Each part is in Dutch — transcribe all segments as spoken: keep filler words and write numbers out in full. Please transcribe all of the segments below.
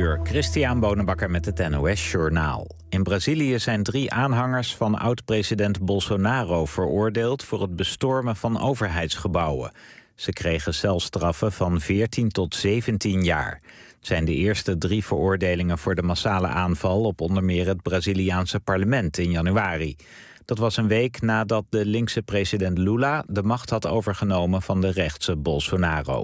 uur, Christian Bonenbakker met het N O S-journaal. In Brazilië zijn drie aanhangers van oud-president Bolsonaro veroordeeld voor het bestormen van overheidsgebouwen. Ze kregen celstraffen van veertien tot zeventien jaar. Het zijn de eerste drie veroordelingen voor de massale aanval op onder meer het Braziliaanse parlement in januari. Dat was een week nadat de linkse president Lula de macht had overgenomen van de rechtse Bolsonaro.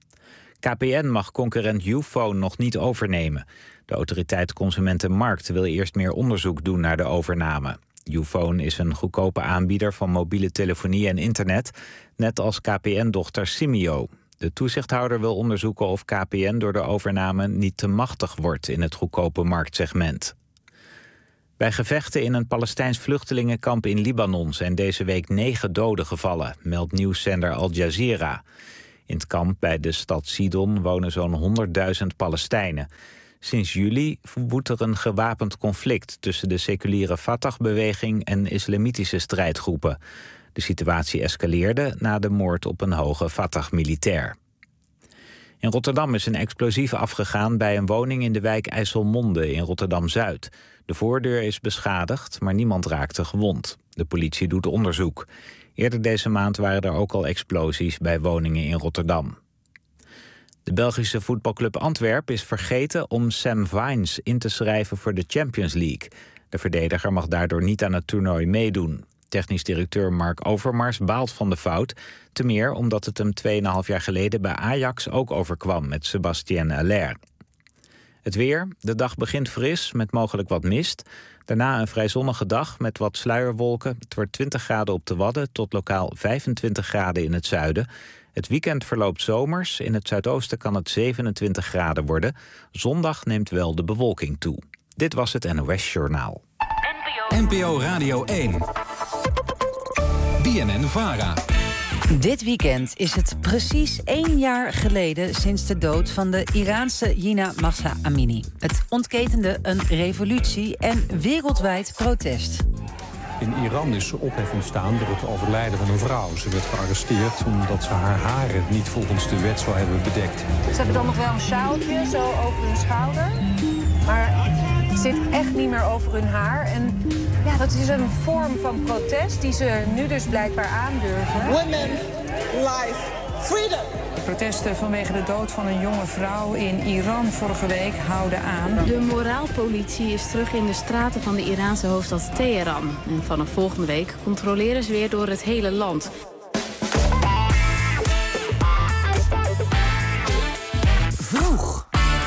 K P N mag concurrent Youfone nog niet overnemen. De autoriteit Consumentenmarkt wil eerst meer onderzoek doen naar de overname. Youfone is een goedkope aanbieder van mobiele telefonie en internet, net als K P N-dochter Simyo. De toezichthouder wil onderzoeken of K P N door de overname niet te machtig wordt in het goedkope marktsegment. Bij gevechten in een Palestijns vluchtelingenkamp in Libanon zijn deze week negen doden gevallen, meldt nieuwszender Al Jazeera. In het kamp bij de stad Sidon wonen zo'n honderdduizend Palestijnen. Sinds juli woedt er een gewapend conflict tussen de seculiere Fatah-beweging en islamitische strijdgroepen. De situatie escaleerde na de moord op een hoge Fatah-militair. In Rotterdam is een explosief afgegaan bij een woning in de wijk IJsselmonde in Rotterdam-Zuid. De voordeur is beschadigd, maar niemand raakte gewond. De politie doet onderzoek. Eerder deze maand waren er ook al explosies bij woningen in Rotterdam. De Belgische voetbalclub Antwerp is vergeten om Sam Vines in te schrijven voor de Champions League. De verdediger mag daardoor niet aan het toernooi meedoen. Technisch directeur Mark Overmars baalt van de fout. Te meer omdat het hem tweeënhalf jaar geleden bij Ajax ook overkwam met Sébastien Haller. Het weer. De dag begint fris met mogelijk wat mist. Daarna een vrij zonnige dag met wat sluierwolken. Het wordt twintig graden op de Wadden tot lokaal vijfentwintig graden in het zuiden. Het weekend verloopt zomers. In het zuidoosten kan het zevenentwintig graden worden. Zondag neemt wel de bewolking toe. Dit was het N O S-journaal. N P O Radio één. B N N-Vara. Dit weekend is het precies één jaar geleden sinds de dood van de Iraanse Jina Mahsa Amini. Het ontketende een revolutie en wereldwijd protest. In Iran is ophef ontstaan door het overlijden van een vrouw. Ze werd gearresteerd omdat ze haar haren niet volgens de wet zou hebben bedekt. Ze hebben dan nog wel een sjaaltje zo over hun schouder. Maar het zit echt niet meer over hun haar. En ja, dat is een vorm van protest die ze nu dus blijkbaar aandurven. Women, life, freedom. De protesten vanwege de dood van een jonge vrouw in Iran vorige week houden aan. De moraalpolitie is terug in de straten van de Iraanse hoofdstad Teheran. En vanaf volgende week controleren ze weer door het hele land. Vroeg.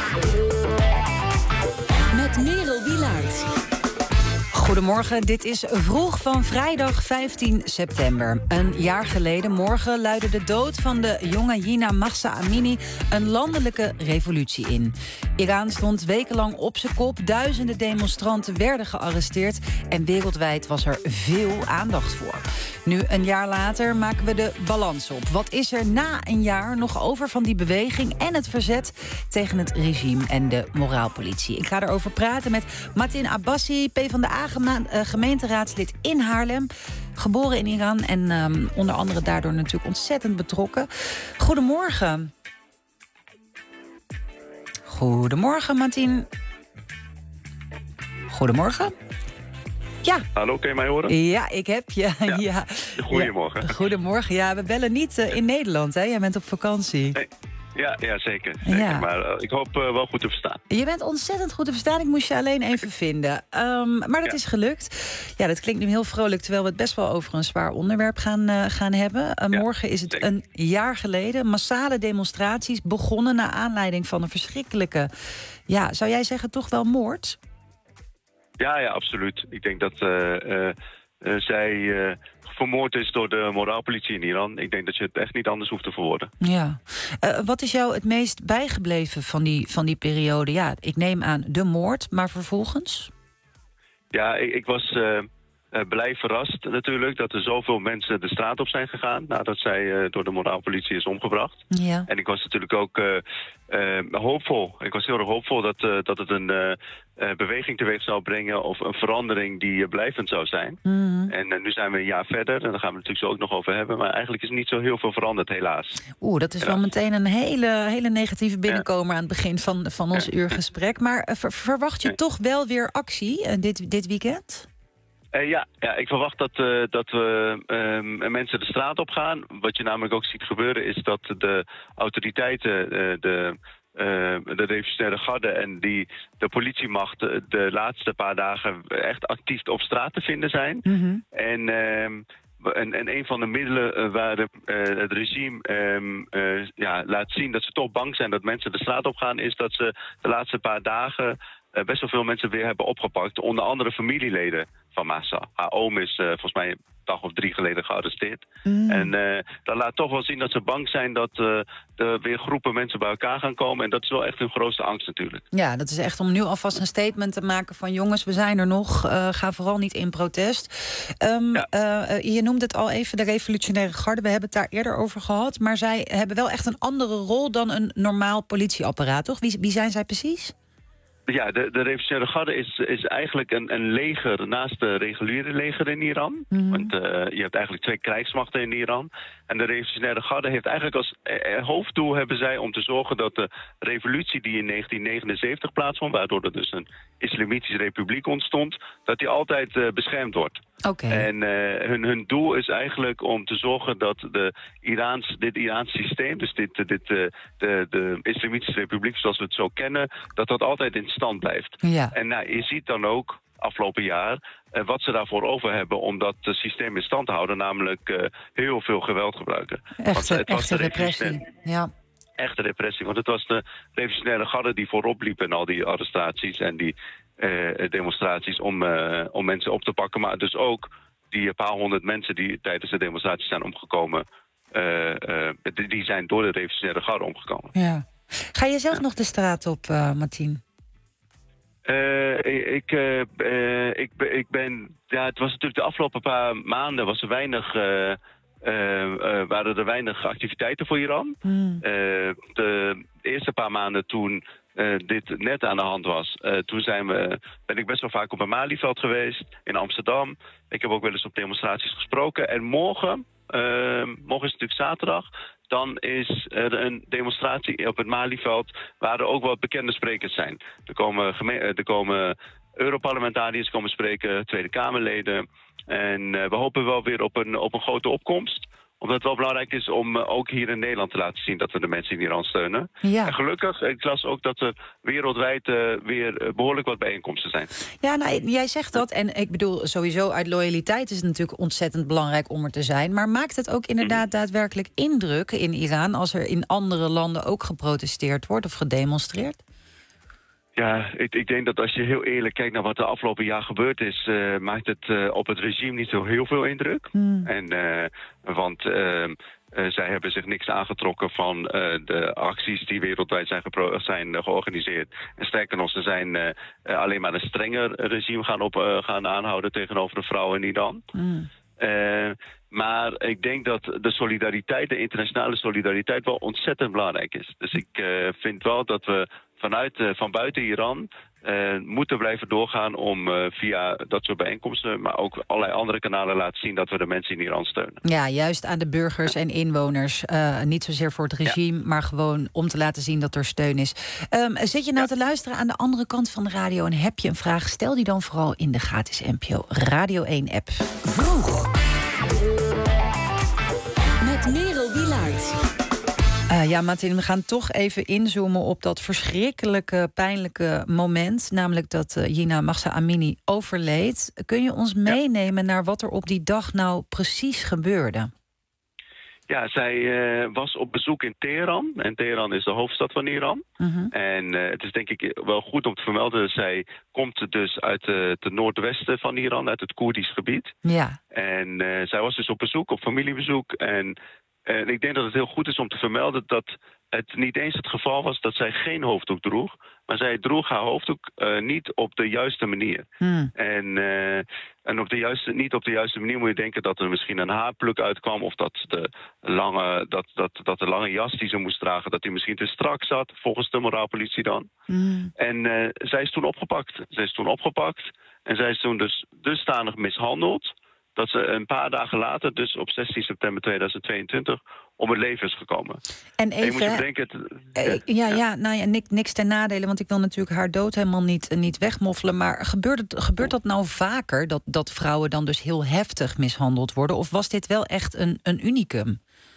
Met Merel Wielaert. Goedemorgen, dit is Vroeg van vrijdag vijftien september. Een jaar geleden morgen luidde de dood van de jonge Jina Mahsa Amini een landelijke revolutie in. Iran stond wekenlang op zijn kop, duizenden demonstranten werden gearresteerd en wereldwijd was er veel aandacht voor. Nu, een jaar later, maken we de balans op. Wat is er na een jaar nog over van die beweging en het verzet tegen het regime en de moraalpolitie? Ik ga erover praten met Matin Abbasi, PvdA gemeenteraadslid in Haarlem. Geboren in Iran en um, onder andere daardoor natuurlijk ontzettend betrokken. Goedemorgen. Goedemorgen, Matin. Goedemorgen. Ja. Hallo, kun je mij horen? Ja, ik heb je. Ja. Ja. Goedemorgen. Ja. Goedemorgen. Ja, we bellen niet uh, in Nederland, hè? Jij bent op vakantie. Nee. Ja, ja, zeker. zeker. Ja. Maar uh, ik hoop uh, wel goed te verstaan. Je bent ontzettend goed te verstaan. Ik moest je alleen even vinden. Um, maar dat ja. is gelukt. Ja, dat klinkt nu heel vrolijk, terwijl we het best wel over een zwaar onderwerp gaan, uh, gaan hebben. Uh, ja, morgen is het zeker. Een jaar geleden. Massale demonstraties begonnen naar aanleiding van een verschrikkelijke... Ja, zou jij zeggen toch wel moord? Ja, ja, absoluut. Ik denk dat uh, uh, uh, zij... Uh, vermoord is door de moraalpolitie in Iran. Ik denk dat je het echt niet anders hoeft te verwoorden. Ja. Uh, wat is jou het meest bijgebleven van die, van die periode? Ja, ik neem aan de moord, maar vervolgens? Ja, ik, ik was uh, uh, blij verrast natuurlijk dat er zoveel mensen de straat op zijn gegaan nadat zij uh, door de moraalpolitie is omgebracht. Ja. En ik was natuurlijk ook uh, uh, hoopvol. Ik was heel erg hoopvol dat, uh, dat het een uh, uh, beweging teweeg zou brengen of een verandering die uh, blijvend zou zijn. Mm-hmm. En uh, nu zijn we een jaar verder en daar gaan we het natuurlijk zo ook nog over hebben. Maar eigenlijk is niet zo heel veel veranderd, helaas. Oeh, dat is helaas. Wel meteen een hele, hele negatieve binnenkomer ja. aan het begin van, van ons ja. uurgesprek. Maar uh, ver, verwacht je ja. toch wel weer actie uh, dit, dit weekend? Uh, ja, ja, ik verwacht dat, uh, dat we uh, mensen de straat op gaan. Wat je namelijk ook ziet gebeuren is dat de autoriteiten, uh, de, uh, de revolutionaire garde en die, de politiemacht de laatste paar dagen echt actief op straat te vinden zijn. Mm-hmm. En, uh, en, en een van de middelen uh, waar de, uh, het regime um, uh, ja, laat zien dat ze toch bang zijn dat mensen de straat op gaan, is dat ze de laatste paar dagen Uh, best wel veel mensen weer hebben opgepakt. Onder andere familieleden van Mahsa. Haar oom is uh, volgens mij een dag of drie geleden gearresteerd. Mm. En uh, dat laat toch wel zien dat ze bang zijn dat uh, er weer groepen mensen bij elkaar gaan komen. En dat is wel echt hun grootste angst natuurlijk. Ja, dat is echt om nu alvast een statement te maken van jongens, we zijn er nog. Uh, ga vooral niet in protest. Um, ja. uh, je noemde het al even, de revolutionaire garde. We hebben het daar eerder over gehad. Maar zij hebben wel echt een andere rol dan een normaal politieapparaat, toch? Wie, wie zijn zij precies? Ja, de, de revolutionaire garde is, is eigenlijk een, een leger naast de reguliere leger in Iran. Mm-hmm. Want uh, je hebt eigenlijk twee krijgsmachten in Iran. En de revolutionaire garde heeft eigenlijk als eh, hoofddoel hebben zij om te zorgen dat de revolutie die in negentien negenenzeventig plaatsvond, waardoor er dus een islamitische republiek ontstond, dat die altijd uh, beschermd wordt. Okay. En uh, hun, hun doel is eigenlijk om te zorgen dat de Iraans, dit Iraans systeem, dus dit, dit, uh, de, de islamitische republiek zoals we het zo kennen, dat dat altijd in stand blijft. Ja. En nou, je ziet dan ook afgelopen jaar uh, wat ze daarvoor over hebben om dat uh, systeem in stand te houden, namelijk uh, heel veel geweld gebruiken. Echte, want, uh, het was echte de repressie. Ja. Echte repressie, want het was de revolutionaire garde die voorop liep in al die arrestaties en die uh, demonstraties om, uh, om mensen op te pakken. Maar dus ook die paar honderd mensen die tijdens de demonstraties zijn omgekomen, uh, uh, die, die zijn door de revolutionaire garde omgekomen. Ja. Ga je zelf ja. nog de straat op, uh, Martien? Uh, ik, uh, uh, ik, ik ben... Ja, het was natuurlijk de afgelopen paar maanden was er weinig... Uh, Uh, uh, waren er weinig activiteiten voor Iran. Mm. Uh, de eerste paar maanden toen uh, dit net aan de hand was, uh, toen zijn we, ben ik best wel vaak op een Malieveld geweest in Amsterdam. Ik heb ook wel eens op demonstraties gesproken. En morgen, uh, morgen is het natuurlijk zaterdag, dan is er een demonstratie op het Malieveld waar er ook wat bekende sprekers zijn. Er komen, geme- er komen Europarlementariërs komen spreken, Tweede Kamerleden. En uh, we hopen wel weer op een, op een grote opkomst. Omdat het wel belangrijk is om uh, ook hier in Nederland te laten zien dat we de mensen in Iran steunen. Ja. En gelukkig, ik las ook dat er wereldwijd uh, weer uh, behoorlijk wat bijeenkomsten zijn. Ja, nou, jij zegt dat. En ik bedoel, sowieso uit loyaliteit is het natuurlijk ontzettend belangrijk om er te zijn. Maar maakt het ook inderdaad daadwerkelijk indruk in Iran als er in andere landen ook geprotesteerd wordt of gedemonstreerd? Ja, ik, ik denk dat als je heel eerlijk kijkt naar wat er afgelopen jaar gebeurd is, uh, maakt het uh, op het regime niet zo heel veel indruk. Mm. En, uh, want uh, uh, zij hebben zich niks aangetrokken van uh, de acties die wereldwijd zijn, gepro- zijn uh, georganiseerd. En sterker nog, ze zijn uh, uh, alleen maar een strenger regime gaan, op, uh, gaan aanhouden tegenover de vrouwen in Iran. Mm. Uh, maar ik denk dat de solidariteit, de internationale solidariteit, wel ontzettend belangrijk is. Dus ik uh, vind wel dat we vanuit, uh, van buiten Iran uh, moeten blijven doorgaan om uh, via dat soort bijeenkomsten, maar ook allerlei andere kanalen laten zien dat we de mensen in Iran steunen. Ja, juist aan de burgers en inwoners. Uh, niet zozeer voor het regime, ja. maar gewoon om te laten zien dat er steun is. Um, zit je nou ja. te luisteren aan de andere kant van de radio en heb je een vraag? Stel die dan vooral in de gratis N P O Radio één app. Vroeg. Met Merel Wielaert. Uh, ja, Martin, we gaan toch even inzoomen op dat verschrikkelijke, pijnlijke moment. Namelijk dat uh, Jina Mahsa Amini overleed. Kun je ons meenemen naar wat er op die dag nou precies gebeurde? Ja, zij uh, was op bezoek in Teheran. En Teheran is de hoofdstad van Iran. Uh-huh. En uh, het is denk ik wel goed om te vermelden. Zij komt dus uit uh, het noordwesten van Iran, uit het Koerdisch gebied. Ja. En uh, zij was dus op bezoek, op familiebezoek. En uh, ik denk dat het heel goed is om te vermelden dat het niet eens het geval was dat zij geen hoofddoek droeg. Maar zij droeg haar hoofddoek uh, niet op de juiste manier. Hmm. En uh, En op de juiste, niet op de juiste manier moet je denken dat er misschien een haarpluk uitkwam. Of dat de lange, dat, dat, dat de lange jas die ze moest dragen, dat die misschien te strak zat. Volgens de moraalpolitie dan. Mm. En uh, zij is toen opgepakt. Zij is toen opgepakt. En zij is toen dus dusdanig mishandeld. Dat ze een paar dagen later, dus op zestien september tweeduizend tweeëntwintig, om het leven is gekomen. En even, en je moet je bedenken, het, ja, ja, ja, nou ja, niks, niks ten nadele, want ik wil natuurlijk haar dood helemaal niet, niet wegmoffelen. Maar gebeurt, het, gebeurt dat nou vaker, dat, dat vrouwen dan dus heel heftig mishandeld worden? Of was dit wel echt een, een unicum?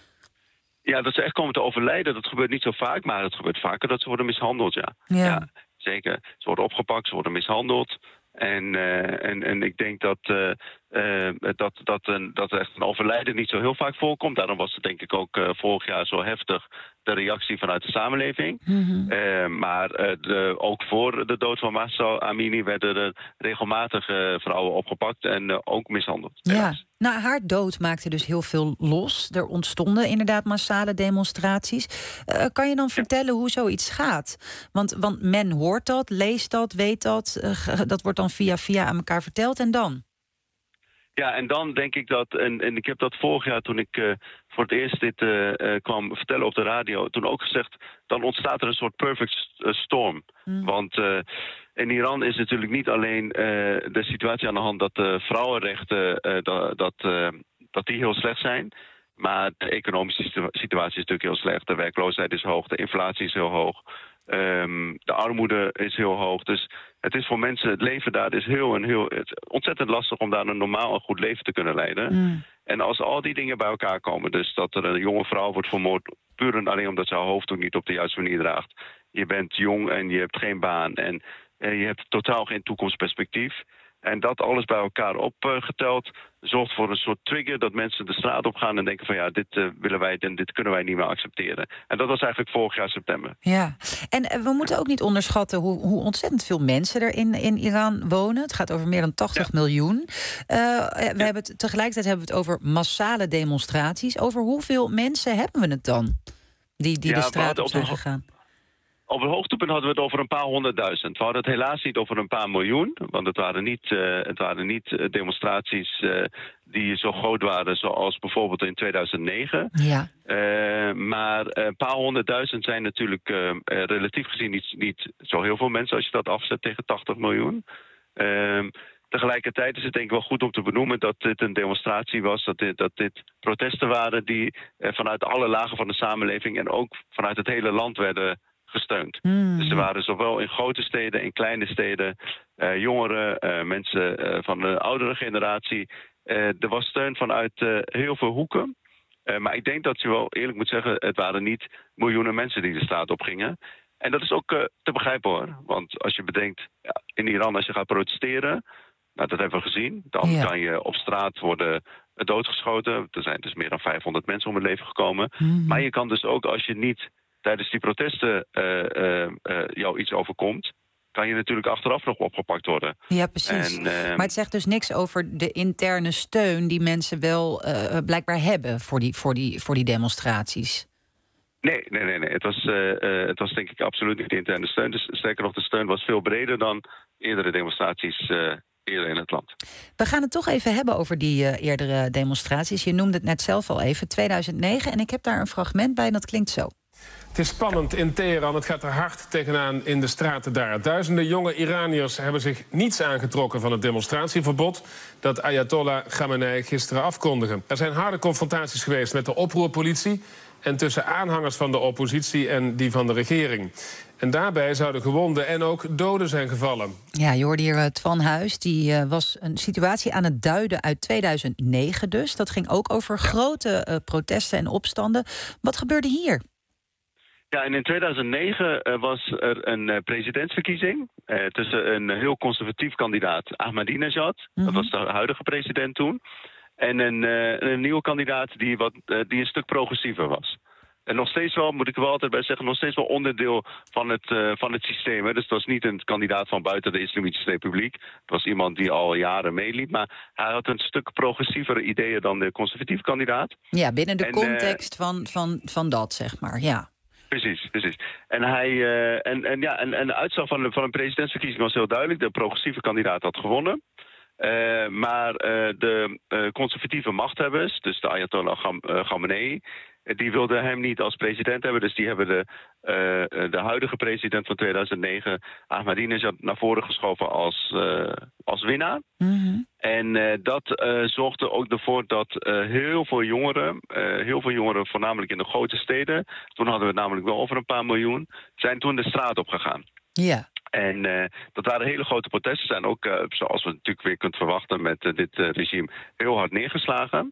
Ja, dat ze echt komen te overlijden, dat gebeurt niet zo vaak, maar het gebeurt vaker dat ze worden mishandeld, ja. Ja, ja zeker. Ze worden opgepakt, ze worden mishandeld. En, uh, en, en ik denk dat, uh, uh, dat, dat, een, dat echt een overlijden niet zo heel vaak voorkomt. Daarom was het denk ik ook uh, vorig jaar zo heftig, de reactie vanuit de samenleving. Mm-hmm. Uh, maar uh, de, ook voor de dood van Mahsa Amini werden er regelmatig uh, vrouwen opgepakt en uh, ook mishandeld. Ja, helaas. Nou, haar dood maakte dus heel veel los. Er ontstonden inderdaad massale demonstraties. Uh, kan je dan vertellen hoe zoiets gaat? Want, want men hoort dat, leest dat, weet dat. Uh, dat wordt dan via via aan elkaar verteld en dan? Ja, en dan denk ik dat, en, en ik heb dat vorig jaar toen ik uh, voor het eerst dit uh, uh, kwam vertellen op de radio, toen ook gezegd, dan ontstaat er een soort perfect storm. Mm. Want uh, in Iran is natuurlijk niet alleen uh, de situatie aan de hand dat de vrouwenrechten, uh, dat, dat, uh, dat die heel slecht zijn, maar de economische situatie is natuurlijk heel slecht. De werkloosheid is hoog, de inflatie is heel hoog. Um, de armoede is heel hoog. Dus het is voor mensen, het leven daar is heel en heel, het is ontzettend lastig om daar een normaal en goed leven te kunnen leiden. Mm. En als al die dingen bij elkaar komen, dus dat er een jonge vrouw wordt vermoord puur en alleen omdat ze haar hoofddoek niet op de juiste manier draagt. Je bent jong en je hebt geen baan en, en je hebt totaal geen toekomstperspectief. En dat alles bij elkaar opgeteld uh, zorgt voor een soort trigger dat mensen de straat op gaan en denken van ja, dit uh, willen wij en dit kunnen wij niet meer accepteren. En dat was eigenlijk vorig jaar september. Ja, en uh, we moeten ook niet onderschatten hoe, hoe ontzettend veel mensen er in, in Iran wonen. Het gaat over meer dan tachtig ja. miljoen. Uh, we ja. hebben het, tegelijkertijd hebben we het over massale demonstraties. Over hoeveel mensen hebben we het dan die, die ja, de straat op zijn op gegaan? Op het hoogtepunt hadden we het over een paar honderdduizend. We hadden het helaas niet over een paar miljoen. Want het waren niet, uh, het waren niet demonstraties uh, die zo groot waren zoals bijvoorbeeld in tweeduizend negen. Ja. Uh, maar een paar honderdduizend zijn natuurlijk uh, relatief gezien niet, niet zo heel veel mensen als je dat afzet tegen tachtig miljoen. Uh, Tegelijkertijd is het denk ik wel goed om te benoemen dat dit een demonstratie was, dat dit, dat dit protesten waren die uh, vanuit alle lagen van de samenleving en ook vanuit het hele land werden gesteund. Mm. Dus er waren zowel in grote steden, in kleine steden, uh, jongeren, uh, mensen uh, van de oudere generatie. Uh, er was steun vanuit uh, heel veel hoeken. Uh, maar ik denk dat je wel eerlijk moet zeggen, het waren niet miljoenen mensen die de straat op gingen. En dat is ook uh, te begrijpen hoor. Want als je bedenkt, ja, in Iran als je gaat protesteren, nou, dat hebben we gezien, dan ja. kan je op straat worden doodgeschoten. Er zijn dus meer dan vijfhonderd mensen om het leven gekomen. Mm. Maar je kan dus ook als je niet tijdens die protesten uh, uh, uh, jou iets overkomt, kan je natuurlijk achteraf nog opgepakt worden. Ja, precies. En, uh, maar het zegt dus niks over de interne steun die mensen wel uh, blijkbaar hebben voor die, voor die, voor die demonstraties. Nee, nee, nee, nee. Het was, uh, uh, het was denk ik absoluut niet de interne steun. Dus sterker nog, de steun was veel breder dan eerdere demonstraties uh, eerder in het land. We gaan het toch even hebben over die uh, eerdere demonstraties. Je noemde het net zelf al even, tweeduizend negen. En ik heb daar een fragment bij en dat klinkt zo. Het is spannend in Teheran. Het gaat er hard tegenaan in de straten daar. Duizenden jonge Iraniërs hebben zich niets aangetrokken van het demonstratieverbod dat Ayatollah Khamenei gisteren afkondigde. Er zijn harde confrontaties geweest met de oproerpolitie en tussen aanhangers van de oppositie en die van de regering. En daarbij zouden gewonden en ook doden zijn gevallen. Ja, je hoorde hier uh, Twan Huis. Die uh, was een situatie aan het duiden uit tweeduizend negen dus. Dat ging ook over grote uh, protesten en opstanden. Wat gebeurde hier? Ja, en in tweeduizend negen uh, was er een uh, presidentsverkiezing uh, tussen een heel conservatief kandidaat, Ahmadinejad. Mm-hmm. Dat was de huidige president toen. En een, uh, een nieuwe kandidaat die, wat, uh, die een stuk progressiever was. En nog steeds wel, moet ik er wel altijd bij zeggen, nog steeds wel onderdeel van het, uh, van het systeem. Hè. Dus het was niet een kandidaat van buiten de Islamitische Republiek. Het was iemand die al jaren meeliep. Maar hij had een stuk progressievere ideeën dan de conservatieve kandidaat. Ja, binnen de en, context uh, van, van, van dat, zeg maar, ja. Precies, precies. En, hij, uh, en, en, ja, en, en de uitslag van, de, van een presidentsverkiezing was heel duidelijk. De progressieve kandidaat had gewonnen. Uh, maar uh, de uh, conservatieve machthebbers, dus de Ayatollah Kham- uh, Khamenei, die wilden hem niet als president hebben. Dus die hebben de, uh, de huidige president van tweeduizend negen, Ahmadinejad, naar voren geschoven als, uh, als winnaar. Mm-hmm. En uh, dat uh, zorgde ook ervoor dat uh, heel veel jongeren, uh, heel veel jongeren, voornamelijk in de grote steden, toen hadden we het namelijk wel over een paar miljoen, zijn toen de straat op gegaan. Ja. En uh, dat waren hele grote protesten. Zijn ook, uh, zoals we natuurlijk weer kunt verwachten met uh, dit uh, regime, heel hard neergeslagen.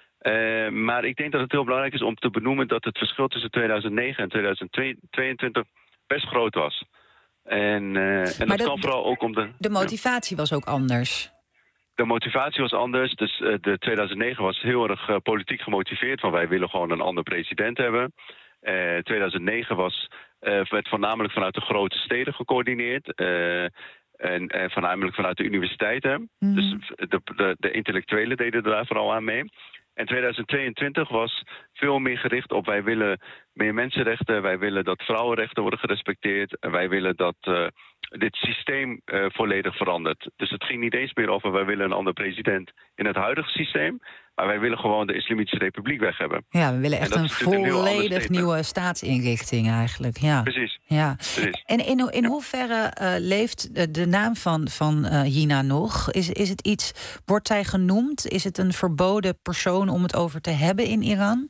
Uh, maar ik denk dat het heel belangrijk is om te benoemen dat het verschil tussen tweeduizend negen en tweeduizend tweeëntwintig best groot was. En, uh, en dat de, kan vooral ook om de... De motivatie ja. was ook anders. De motivatie was anders. Dus uh, de tweeduizend negen was heel erg uh, politiek gemotiveerd. Van wij willen gewoon een ander president hebben. Uh, tweeduizend negen was, uh, werd voornamelijk vanuit de grote steden gecoördineerd. Uh, en, en voornamelijk vanuit de universiteiten. Mm. Dus de, de, de intellectuelen deden daar vooral aan mee. En tweeduizend tweeëntwintig was veel meer gericht op wij willen meer mensenrechten. Wij willen dat vrouwenrechten worden gerespecteerd. En wij willen dat uh, dit systeem uh, volledig verandert. Dus het ging niet eens meer over wij willen een ander president in het huidige systeem. Maar wij willen gewoon de Islamitische Republiek weg hebben. Ja, we willen echt een volledig een nieuwe staatsinrichting eigenlijk. Ja. Precies. Ja. Precies. En in, in hoeverre uh, leeft de, de naam van, van uh, Jina nog? Is, is het iets, wordt zij genoemd? Is het een verboden persoon om het over te hebben in Iran?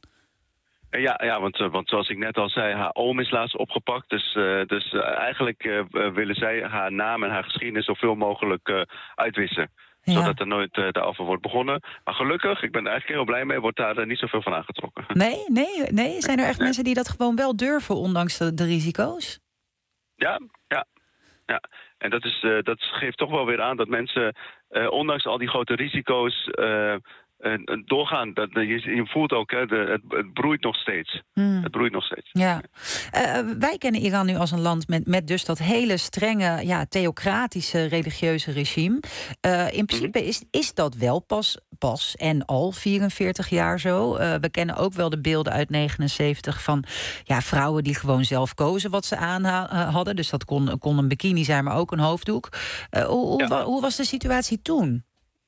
Ja, ja want, want zoals ik net al zei, haar oom is laatst opgepakt. Dus, uh, dus uh, eigenlijk uh, willen zij haar naam en haar geschiedenis zoveel mogelijk uh, uitwissen. Ja. Zodat er nooit uh, daarover wordt begonnen. Maar gelukkig, ik ben er eigenlijk heel blij mee, wordt daar uh, niet zoveel van aangetrokken. Nee, nee, nee. Zijn er echt nee. mensen die dat gewoon wel durven, ondanks de, de risico's? Ja, ja, ja. En dat, is, uh, dat geeft toch wel weer aan dat mensen, uh, ondanks al die grote risico's, Uh, En doorgaan, dat, je, je voelt ook, hè, de, het, het broeit nog steeds. Hmm. Het broeit nog steeds. Ja. Uh, wij kennen Iran nu als een land met, met dus dat hele strenge, ja, theocratische religieuze regime. Uh, in principe mm-hmm. is, is dat wel pas, pas en al vierenveertig jaar zo. Uh, we kennen ook wel de beelden uit negenenzeventig van ja, vrouwen die gewoon zelf kozen wat ze aan ha- hadden. Dus dat kon, kon een bikini zijn, maar ook een hoofddoek. Uh, hoe, hoe, ja. hoe was de situatie toen?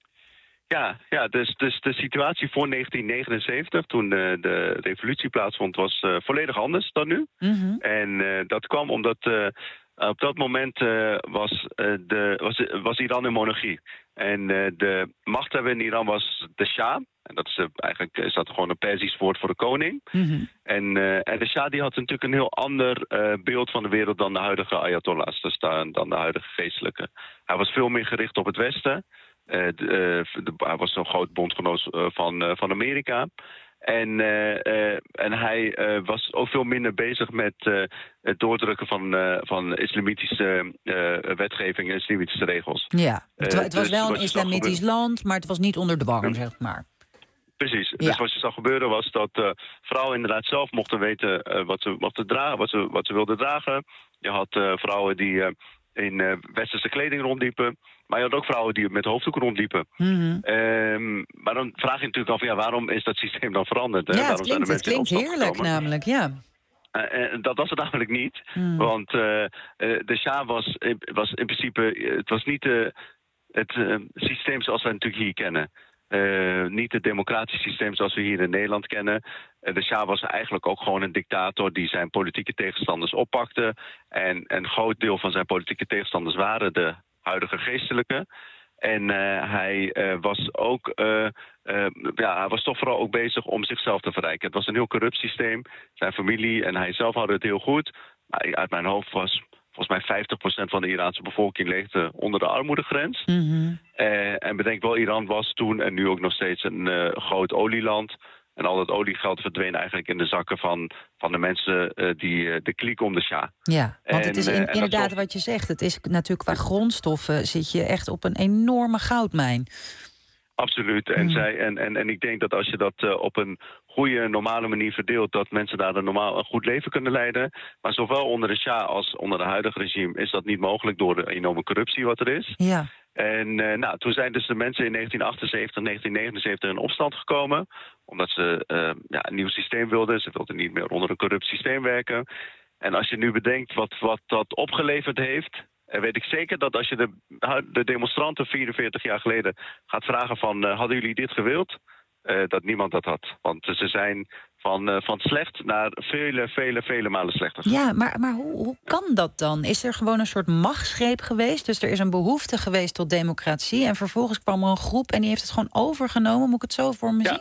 Ja, ja dus, dus de situatie voor negentien negenenzeventig, toen uh, de revolutie plaatsvond, was uh, volledig anders dan nu. Mm-hmm. En uh, dat kwam omdat uh, op dat moment uh, was, uh, de, was, was Iran een monarchie. En uh, de machthebber in Iran was de Shah. En dat is uh, eigenlijk is dat gewoon een Perzisch woord voor de koning. Mm-hmm. En, uh, en de Shah die had natuurlijk een heel ander uh, beeld van de wereld dan de huidige Ayatollahs, dus dan, dan de huidige geestelijke. Hij was veel meer gericht op het Westen. Uh, de, uh, de, hij was zo'n groot bondgenoot uh, van, uh, van Amerika. En, uh, uh, en hij uh, was ook veel minder bezig met uh, het doordrukken van, uh, van islamitische uh, wetgeving en islamitische regels. Ja, het, uh, het was dus wel een islamitisch land, maar het was niet onder dwang, ja. zeg maar. Precies. Ja. Dus wat je zag gebeuren was dat uh, vrouwen inderdaad zelf mochten weten uh, wat, ze, mochten dragen, wat, ze, wat ze wilden dragen. Je had uh, vrouwen die uh, in uh, westerse kleding rondliepen. Maar je had ook vrouwen die met hoofddoeken rondliepen. Mm-hmm. Um, maar dan vraag je natuurlijk af, ja, waarom is dat systeem dan veranderd? Hè? Ja, waarom het klinkt, het klinkt heerlijk gekomen? namelijk, ja. Uh, uh, dat was het namelijk niet. Mm. Want uh, uh, de Shah was, was in principe, uh, het was niet uh, het uh, systeem zoals we het natuurlijk hier kennen. Uh, niet het democratisch systeem zoals we hier in Nederland kennen. Uh, de Shah was eigenlijk ook gewoon een dictator die zijn politieke tegenstanders oppakte. En een groot deel van zijn politieke tegenstanders waren de huidige geestelijke. En uh, hij uh, was ook, uh, uh, ja, hij was toch vooral ook bezig om zichzelf te verrijken. Het was een heel corrupt systeem. Zijn familie en hij zelf hadden het heel goed. Maar uit mijn hoofd was volgens mij vijftig procent van de Iraanse bevolking leefde onder de armoedegrens. Mm-hmm. Uh, en bedenk wel, Iran was toen en nu ook nog steeds een uh, groot olieland. En al dat oliegeld verdween eigenlijk in de zakken van, van de mensen uh, die uh, de kliek om de Shah. Ja, want en, het is in, uh, inderdaad toch... wat je zegt. Het is natuurlijk qua grondstoffen zit je echt op een enorme goudmijn. Absoluut. En, mm. zij, en, en, en ik denk dat als je dat uh, op een goede, normale manier verdeelt, dat mensen daar een, normaal, een goed leven kunnen leiden. Maar zowel onder de Shah als onder het huidige regime is dat niet mogelijk door de enorme corruptie wat er is. Ja. En uh, nou, toen zijn dus de mensen in negentien achtenzeventig, negentien negenenzeventig in opstand gekomen. Omdat ze uh, ja, een nieuw systeem wilden. Ze wilden niet meer onder een corrupt systeem werken. En als je nu bedenkt wat, wat dat opgeleverd heeft, En weet ik zeker dat als je de, de demonstranten vierenveertig jaar geleden gaat vragen van... Uh, hadden jullie dit gewild? Uh, dat niemand dat had. Want ze zijn van, uh, van slecht naar vele, vele, vele malen slechter. Ja, maar, maar hoe, hoe kan dat dan? Is er gewoon een soort machtsgreep geweest? Dus er is een behoefte geweest tot democratie... en vervolgens kwam er een groep en die heeft het gewoon overgenomen. Moet ik het zo voor me ja. zien?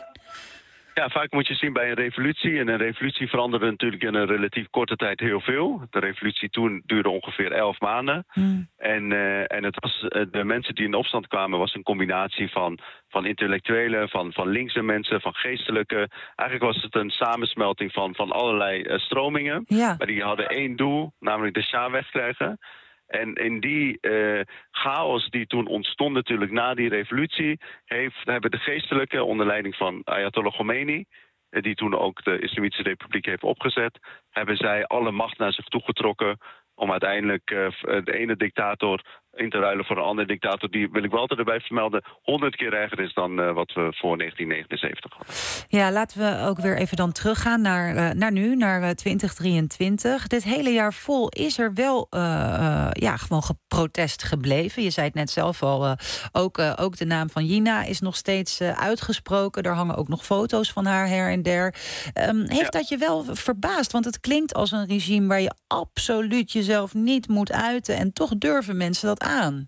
Ja, vaak moet je zien bij een revolutie. En een revolutie veranderde natuurlijk in een relatief korte tijd heel veel. De revolutie toen duurde ongeveer elf maanden. Hmm. En, uh, en het was, uh, de mensen die in opstand kwamen was een combinatie van, van intellectuelen, van, van linkse mensen, van geestelijke. Eigenlijk was het een samensmelting van, van allerlei uh, stromingen. Ja. Maar die hadden één doel, namelijk de Shah wegkrijgen. En in die uh, chaos die toen ontstond natuurlijk na die revolutie... Heeft, hebben de geestelijke onder leiding van Ayatollah Khomeini... die toen ook de Islamitische Republiek heeft opgezet... hebben zij alle macht naar zich toegetrokken... om uiteindelijk uh, de ene dictator in te ruilen voor een andere dictator... die, wil ik wel altijd erbij vermelden, honderd keer erger is dan uh, wat we voor negentien negenenzeventig hadden. Ja, laten we ook weer even dan teruggaan naar, uh, naar nu, naar uh, twintig drieëntwintig. Dit hele jaar vol is er wel uh, uh, ja, gewoon protest gebleven. Je zei het net zelf al, uh, ook, uh, ook de naam van Jina is nog steeds uh, uitgesproken. Er hangen ook nog foto's van haar her en der. Um, heeft ja. dat je wel verbaasd? Want het klinkt als een regime waar je absoluut jezelf niet moet uiten... en toch durven mensen dat aan.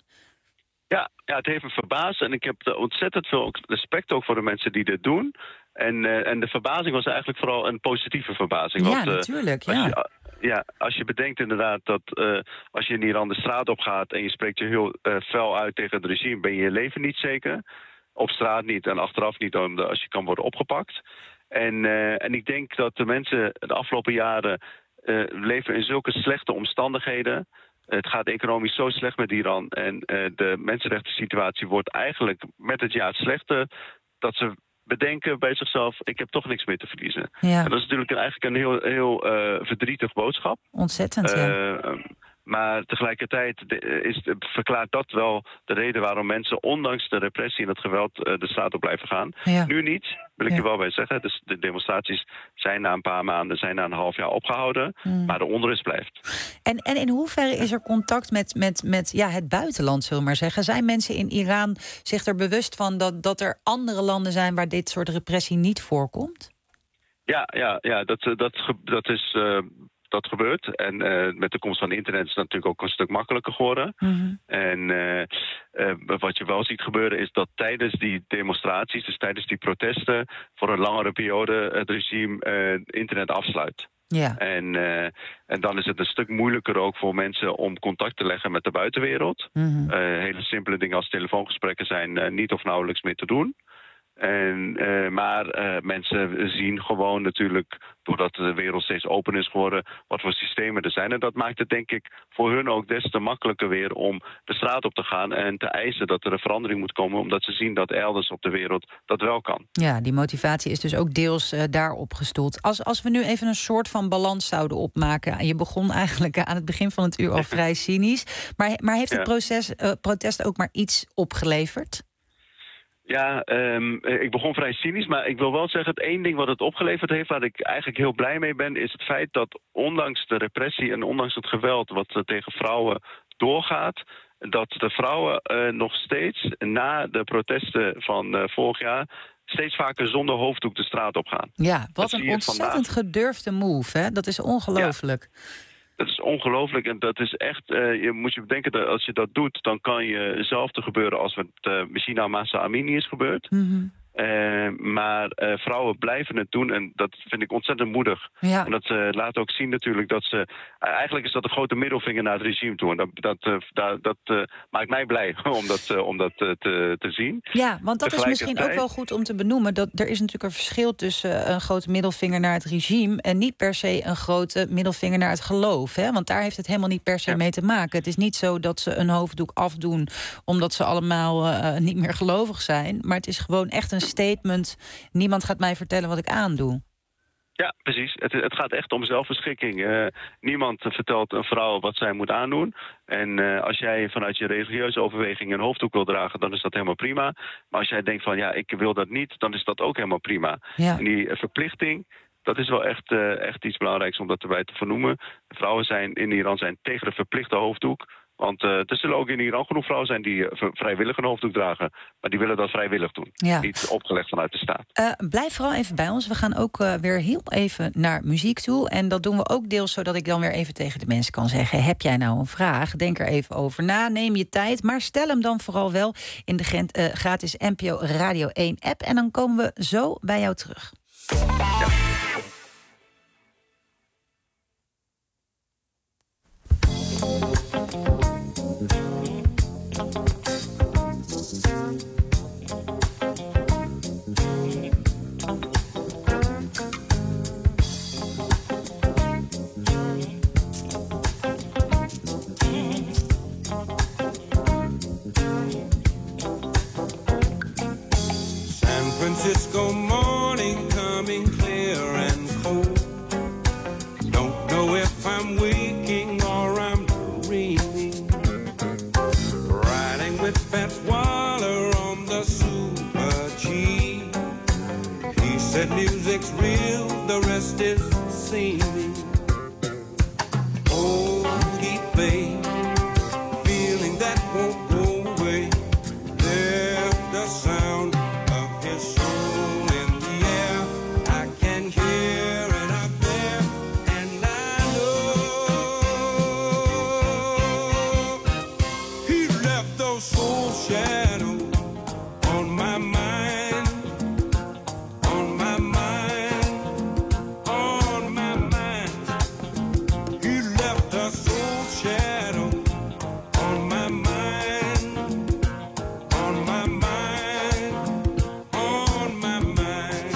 Ja, ja, het heeft me verbaasd en ik heb ontzettend veel respect ook voor de mensen die dit doen. En, uh, en de verbazing was eigenlijk vooral een positieve verbazing. Ja, want, uh, natuurlijk. Als ja. je, ja, als je bedenkt inderdaad dat uh, als je in Iran de straat op gaat... en je spreekt je heel uh, fel uit tegen het regime... ben je je leven niet zeker. Op straat niet en achteraf niet als je kan worden opgepakt. En, uh, en ik denk dat de mensen de afgelopen jaren... Uh, leven in zulke slechte omstandigheden... Het gaat economisch zo slecht met Iran en uh, de mensenrechten situatie wordt eigenlijk met het jaar slechter, dat ze bedenken bij zichzelf, ik heb toch niks meer te verliezen. Ja. En dat is natuurlijk eigenlijk een heel, heel uh, verdrietig boodschap. Ontzettend, ja. Uh, maar tegelijkertijd is, verklaart dat wel de reden waarom mensen ondanks de repressie en het geweld uh, de straat op blijven gaan. Ja. Nu niet, wil ik ja. er wel bij zeggen. Dus de demonstraties zijn na een paar maanden, zijn na een half jaar opgehouden. Hmm. Maar de onrust blijft. En, en in hoeverre is er contact met, met, met ja, het buitenland, zullen we maar zeggen? Zijn mensen in Iran zich er bewust van dat, dat er andere landen zijn waar dit soort repressie niet voorkomt? Ja, ja, ja dat, dat, dat is... Uh, Dat gebeurt. En uh, met de komst van internet is het natuurlijk ook een stuk makkelijker geworden. Mm-hmm. En uh, uh, wat je wel ziet gebeuren is dat tijdens die demonstraties, dus tijdens die protesten, voor een langere periode het regime uh, internet afsluit. Ja. En, uh, en dan is het een stuk moeilijker ook voor mensen om contact te leggen met de buitenwereld. Mm-hmm. Uh, hele simpele dingen als telefoongesprekken zijn uh, niet of nauwelijks meer te doen. En, uh, maar uh, mensen zien gewoon natuurlijk, doordat de wereld steeds open is geworden, wat voor systemen er zijn. En dat maakt het denk ik voor hun ook des te makkelijker weer om de straat op te gaan en te eisen dat er een verandering moet komen, omdat ze zien dat elders op de wereld dat wel kan. Ja, die motivatie is dus ook deels uh, daarop gestoeld. Als, als we nu even een soort van balans zouden opmaken. Je begon eigenlijk aan het begin van het uur al vrij cynisch. Maar, maar heeft het proces, uh, protest ook maar iets opgeleverd? Ja, um, ik begon vrij cynisch, maar ik wil wel zeggen... het één ding wat het opgeleverd heeft, waar ik eigenlijk heel blij mee ben... is het feit dat ondanks de repressie en ondanks het geweld... wat er tegen vrouwen doorgaat... dat de vrouwen uh, nog steeds na de protesten van uh, vorig jaar... steeds vaker zonder hoofddoek de straat op gaan. Ja, wat een ontzettend gedurfde move, hè? Dat is ongelooflijk. Ja. Dat is ongelooflijk en dat is echt, uh, je moet je bedenken dat als je dat doet, dan kan je hetzelfde gebeuren als wat uh, Jina Mahsa Amini is gebeurd. Mm-hmm. Uh, maar uh, vrouwen blijven het doen en dat vind ik ontzettend moedig. Ja. En dat uh, laat ook zien natuurlijk dat ze... Uh, eigenlijk is dat een grote middelvinger naar het regime toe. En dat, dat, uh, dat, dat uh, maakt mij blij om dat, uh, om dat uh, te, te zien. Ja, want dat is misschien ook wel goed om te benoemen. Dat er is natuurlijk een verschil tussen een grote middelvinger naar het regime... en niet per se een grote middelvinger naar het geloof. Hè? Want daar heeft het helemaal niet per se ja. mee te maken. Het is niet zo dat ze een hoofddoek afdoen... omdat ze allemaal uh, niet meer gelovig zijn. Maar het is gewoon echt een statement. Niemand gaat mij vertellen wat ik aandoe. Ja, precies. Het, het gaat echt om zelfbeschikking. Uh, niemand vertelt een vrouw wat zij moet aandoen. En uh, als jij vanuit je religieuze overweging een hoofddoek wil dragen, dan is dat helemaal prima. Maar als jij denkt van ja, ik wil dat niet, dan is dat ook helemaal prima. Ja. En die uh, verplichting, dat is wel echt, uh, echt iets belangrijks om dat erbij te vernoemen. De vrouwen zijn in Iran zijn tegen de verplichte hoofddoek. Want uh, er zullen ook in Iran genoeg vrouwen zijn die uh, vrijwillig een hoofddoek dragen. Maar die willen dat vrijwillig doen. Ja. Niet opgelegd vanuit de staat. Uh, blijf vooral even bij ons. We gaan ook uh, weer heel even naar muziek toe. En dat doen we ook deels zodat ik dan weer even tegen de mensen kan zeggen... heb jij nou een vraag? Denk er even over na. Neem je tijd. Maar stel hem dan vooral wel in de gent, uh, gratis N P O Radio één app. En dan komen we zo bij jou terug. Ja. Francisco morning coming clear and cold. Don't know if I'm waking or I'm dreaming. Riding with Fat Waller on the Super G. He said music's real, the rest is seeming. Oh, deep babe, feeling that won't go away. There's the sound of his soul in the air. I can hear it up there, and I know he left those soul shadows on my mind, on my mind, on my mind. He left a soul shadow on my mind, on my mind, on my mind.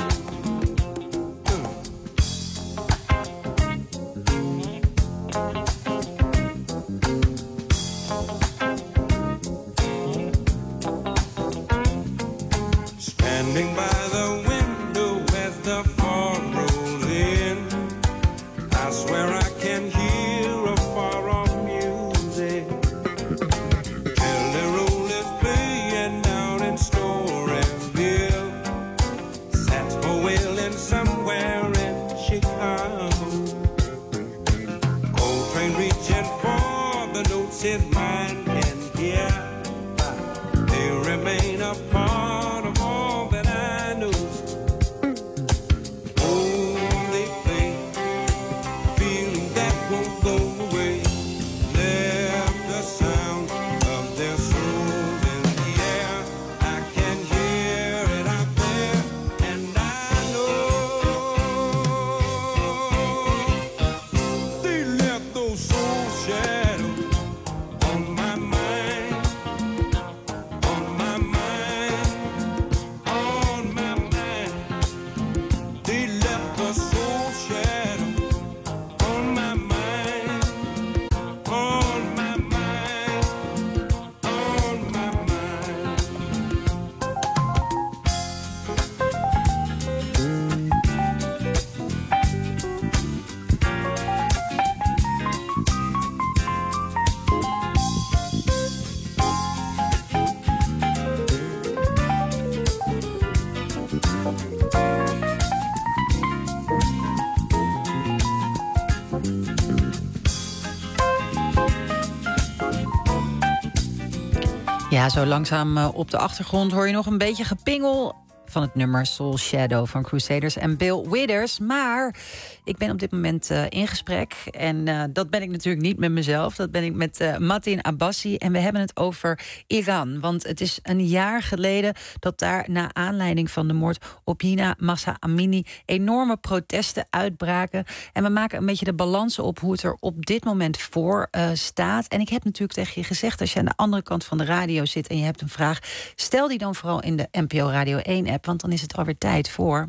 Standing by the window as the fog rolls in, I swear I can hear a far-off music. Jelly Roll is playing down in Storyville. Saxmo wailing somewhere in Chicago. Coltrane reaching for the notes his mind can hear. They remain a part of all that I know. Oh, they play, feeling that won't go away. Left the sound of their souls in the air. I can hear it out there, and I know they left those soul shadows on my mind, on my mind, on my mind. They left a soul shadow on my mind, on my mind, on my mind. Ja, zo langzaam uh, op de achtergrond hoor je nog een beetje gepingel van het nummer Soul Shadow van Crusaders en Bill Withers. Maar ik ben op dit moment uh, in gesprek. En uh, dat ben ik natuurlijk niet met mezelf. Dat ben ik met uh, Matin Abbasi. En we hebben het over Iran. Want het is een jaar geleden dat daar na aanleiding van de moord op Jina Mahsa Amini enorme protesten uitbraken. En we maken een beetje de balans op hoe het er op dit moment voor uh, staat. En ik heb natuurlijk tegen je gezegd, als je aan de andere kant van de radio zit en je hebt een vraag, stel die dan vooral in de N P O Radio één app. Want dan is het alweer tijd voor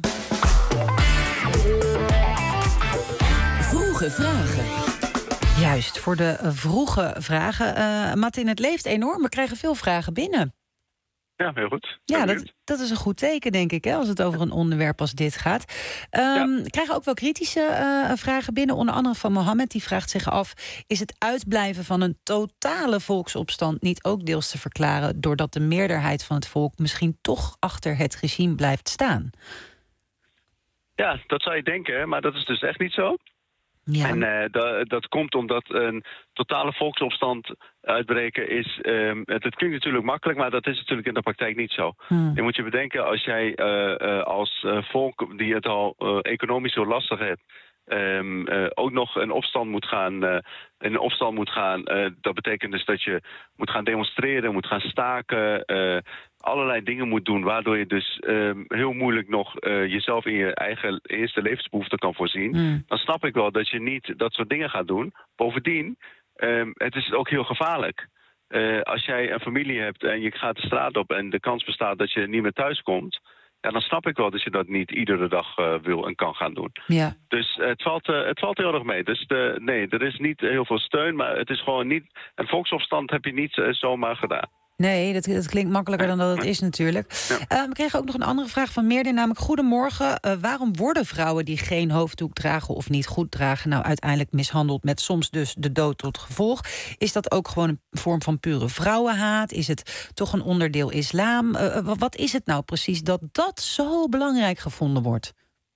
Vroege vragen. Juist, voor de vroege vragen. Uh, Matin, het leeft enorm. We krijgen veel vragen binnen. Ja, heel goed. Ja, dat, dat is een goed teken, denk ik, hè, als het over een onderwerp als dit gaat. Um, ja. We krijgen ook wel kritische uh, vragen binnen. Onder andere van Mohammed, die vraagt zich af, is het uitblijven van een totale volksopstand niet ook deels te verklaren doordat de meerderheid van het volk misschien toch achter het regime blijft staan? Ja, dat zou je denken, maar dat is dus echt niet zo. Ja. En uh, dat, dat komt omdat een totale volksopstand uitbreken is... Um, het, het klinkt natuurlijk makkelijk, maar dat is natuurlijk in de praktijk niet zo. Hmm. Je moet je bedenken, als jij uh, uh, als uh, volk die het al uh, economisch zo lastig hebt... Um, uh, ook nog een opstand moet gaan, uh, een opstand moet gaan. Uh, dat betekent dus dat je moet gaan demonstreren, moet gaan staken, uh, allerlei dingen moet doen, waardoor je dus um, heel moeilijk nog uh, jezelf in je eigen eerste levensbehoeften kan voorzien. Mm. Dan snap ik wel dat je niet dat soort dingen gaat doen. Bovendien, um, het is ook heel gevaarlijk. Uh, als jij een familie hebt en je gaat de straat op en de kans bestaat dat je niet meer thuis komt, ja, dan snap ik wel dat je dat niet iedere dag uh, wil en kan gaan doen. Ja. Dus uh, het, valt, uh, het valt heel erg mee. Dus de, nee, er is niet heel veel steun, maar het is gewoon niet... Een volksopstand heb je niet uh, zomaar gedaan. Nee, dat, dat klinkt makkelijker dan dat het is natuurlijk. Ja. Uh, we kregen ook nog een andere vraag van Meerdin, namelijk... Goedemorgen, uh, waarom worden vrouwen die geen hoofddoek dragen of niet goed dragen... nou uiteindelijk mishandeld met soms dus de dood tot gevolg? Is dat ook gewoon een vorm van pure vrouwenhaat? Is het toch een onderdeel islam? Uh, wat is het nou precies dat dat zo belangrijk gevonden wordt?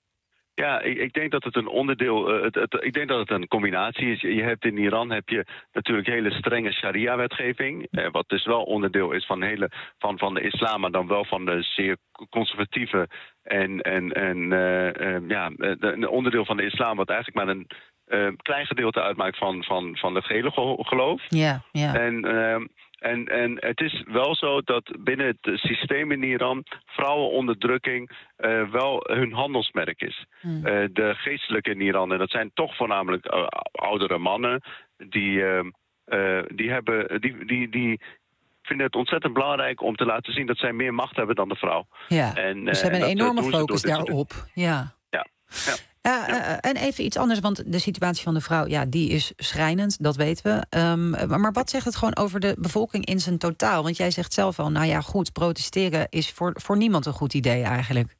Ja, ik, ik denk dat het een onderdeel, uh, het, het, ik denk dat het een combinatie is. Je hebt in Iran heb je natuurlijk hele strenge sharia-wetgeving, eh, wat dus wel onderdeel is van, hele, van, van de islam, maar dan wel van de zeer conservatieve en, en, en uh, uh, ja, een onderdeel van de islam wat eigenlijk maar een uh, klein gedeelte uitmaakt van, van, van het gehele geloof. Ja, ja. En uh, En, en het is wel zo dat binnen het systeem in Iran vrouwenonderdrukking uh, wel hun handelsmerk is. Hmm. Uh, de geestelijken in Iran, en dat zijn toch voornamelijk uh, oudere mannen, die, uh, uh, die, hebben, die, die, die vinden het ontzettend belangrijk om te laten zien dat zij meer macht hebben dan de vrouw. Ja, en, dus ze uh, hebben een enorme focus door daarop. Ja. Ja, ja. Uh, uh, en even iets anders, want de situatie van de vrouw, ja, die is schrijnend, dat weten we. Um, maar, maar wat zegt het gewoon over de bevolking in zijn totaal? Want jij zegt zelf al, nou ja, goed, protesteren is voor, voor niemand een goed idee eigenlijk.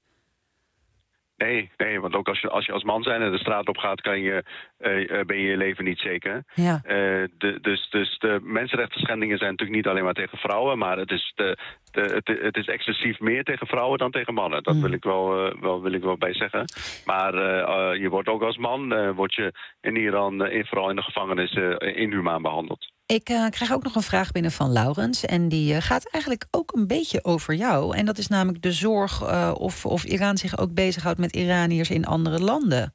Nee, nee, want ook als je als, je als man zijn en de straat op gaat, kan je, uh, ben je je leven niet zeker. Ja. Uh, de, dus, dus de mensenrechten schendingen zijn natuurlijk niet alleen maar tegen vrouwen, maar het is, de, de, het, het is excessief meer tegen vrouwen dan tegen mannen. Dat mm. wil ik wel, uh, wel, wil ik wel bij zeggen. Maar uh, uh, je wordt ook als man, uh, word je in Iran, uh, vooral in de gevangenis, uh, inhumaan behandeld. Ik uh, krijg ook nog een vraag binnen van Laurens. En die uh, gaat eigenlijk ook een beetje over jou. En dat is namelijk de zorg uh, of, of Iran zich ook bezighoudt met Iraniërs in andere landen.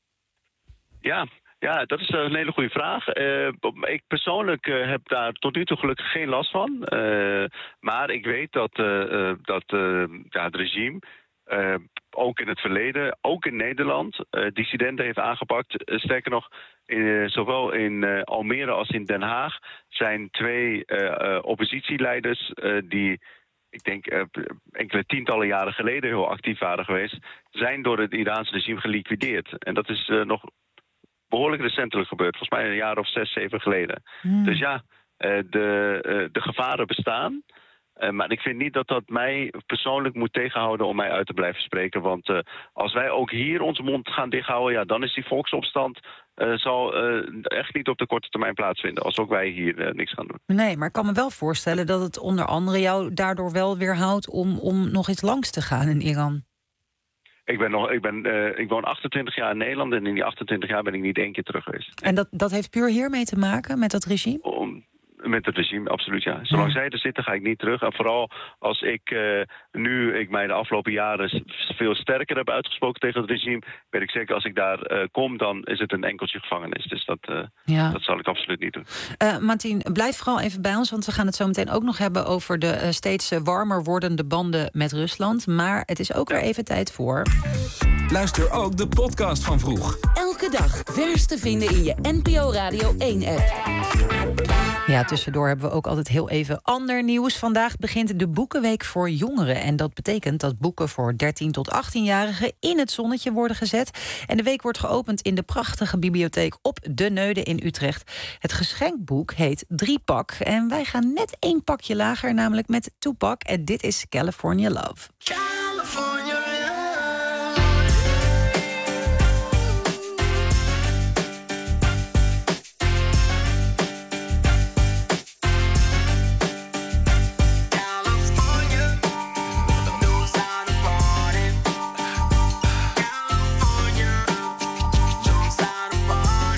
Ja, ja, dat is een hele goede vraag. Uh, ik persoonlijk uh, heb daar tot nu toe gelukkig geen last van. Uh, maar ik weet dat, uh, dat uh, ja, het regime... Uh, ook in het verleden, ook in Nederland, uh, dissidenten heeft aangepakt. Uh, sterker nog, in, uh, zowel in uh, Almere als in Den Haag zijn twee uh, uh, oppositieleiders uh, die, ik denk, uh, enkele tientallen jaren geleden heel actief waren geweest, zijn door het Iraanse regime geliquideerd. En dat is uh, nog behoorlijk recentelijk gebeurd, volgens mij een jaar of zes, zeven geleden. Hmm. Dus ja, uh, de, uh, de gevaren bestaan. Uh, maar ik vind niet dat dat mij persoonlijk moet tegenhouden om mij uit te blijven spreken. Want uh, als wij ook hier onze mond gaan dichthouden, ja, dan is die volksopstand uh, zal uh, echt niet op de korte termijn plaatsvinden. Als ook wij hier uh, niks gaan doen. Nee, maar ik kan me wel voorstellen dat het onder andere jou daardoor wel weerhoudt om, om nog eens langs te gaan in Iran. Ik, ben nog, ik, ben, uh, ik woon achtentwintig jaar in Nederland en in die achtentwintig jaar ben ik niet één keer terug geweest. En dat, dat heeft puur hiermee te maken, met dat regime? Om, Met het regime, absoluut, ja. Zolang ja. zij er zitten, ga ik niet terug. En vooral als ik uh, nu, ik mij de afgelopen jaren veel sterker heb uitgesproken tegen het regime, weet ik zeker, als ik daar uh, kom, dan is het een enkeltje gevangenis. Dus dat, uh, ja. dat zal ik absoluut niet doen. Uh, Martien, blijf vooral even bij ons, want we gaan het zo meteen ook nog hebben over de uh, steeds warmer wordende banden met Rusland. Maar het is ook ja. weer even tijd voor... Luister ook de podcast van Vroeg. Elke dag vers te vinden in je N P O Radio één-app. Ja, tussendoor hebben we ook altijd heel even ander nieuws. Vandaag begint de Boekenweek voor jongeren. En dat betekent dat boeken voor dertien tot achttien-jarigen in het zonnetje worden gezet. En de week wordt geopend in de prachtige bibliotheek op De Neude in Utrecht. Het geschenkboek heet Driepak. En wij gaan net één pakje lager, namelijk met Tupac. En dit is California Love. California. Party.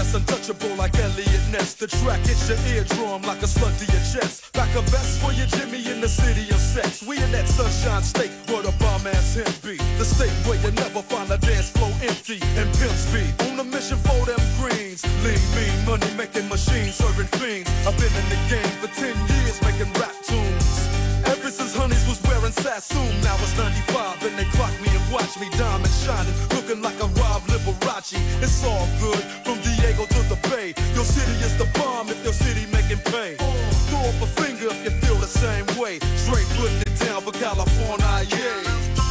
less untouchable like Elliot Ness. The track hits your eardrum like a slug to your chest. Back a vest for your Jimmy in the city of sex. We in that sunshine state where the bomb ass him be. The state where you never find a dance floor empty and pimp speed. On a mission for them greens. Lean, mean, money making machines, serving fiends. I've been in the game for ten years making rap tunes. Ever since Honeys was wearing Sassoon, now it's ninety-five and they clock me and watch me diamond shining, looking like a Rob Liberace. It's all good from Diego to the Bay. Your city is the bomb if your city making pay. Throw up a finger if you feel the same way. Straight putting it down for California, yeah.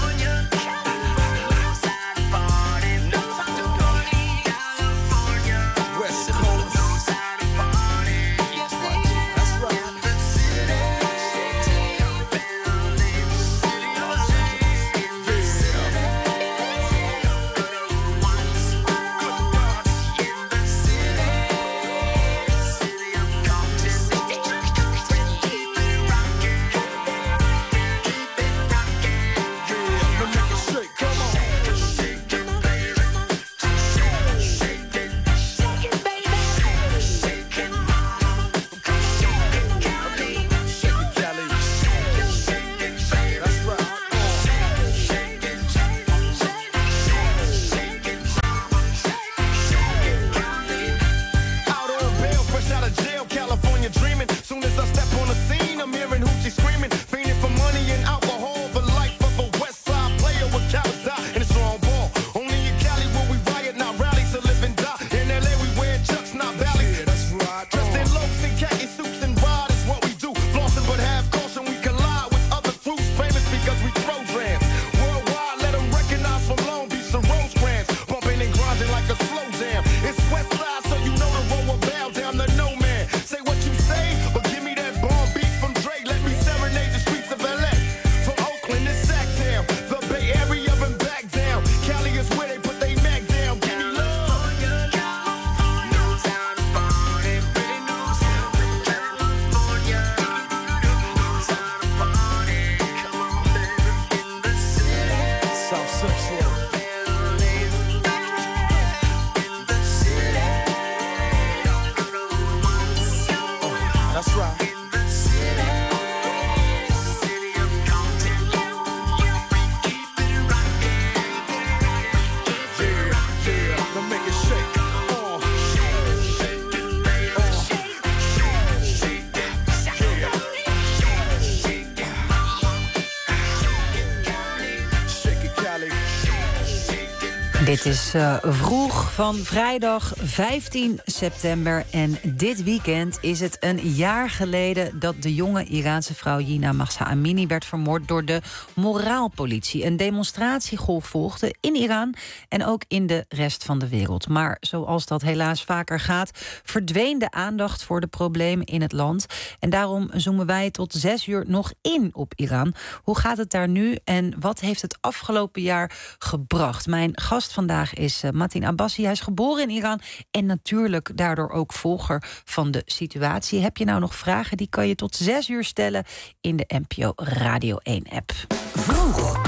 Dit is uh, vroeg van vrijdag vijftien september. En dit weekend is het een jaar geleden dat de jonge Iraanse vrouw Jina Mahsa Amini werd vermoord door de moraalpolitie. Een demonstratiegolf volgde in Iran en ook in de rest van de wereld. Maar zoals dat helaas vaker gaat, verdween de aandacht voor de problemen in het land. En daarom zoomen wij tot zes uur nog in op Iran. Hoe gaat het daar nu en wat heeft het afgelopen jaar gebracht? Mijn gast vandaag is uh, Matin Abbasi. Hij is geboren in Iran en natuurlijk daardoor ook volger van de situatie. Heb je nou nog vragen? Die kan je tot zes uur stellen in de N P O Radio één-app. Vroeg.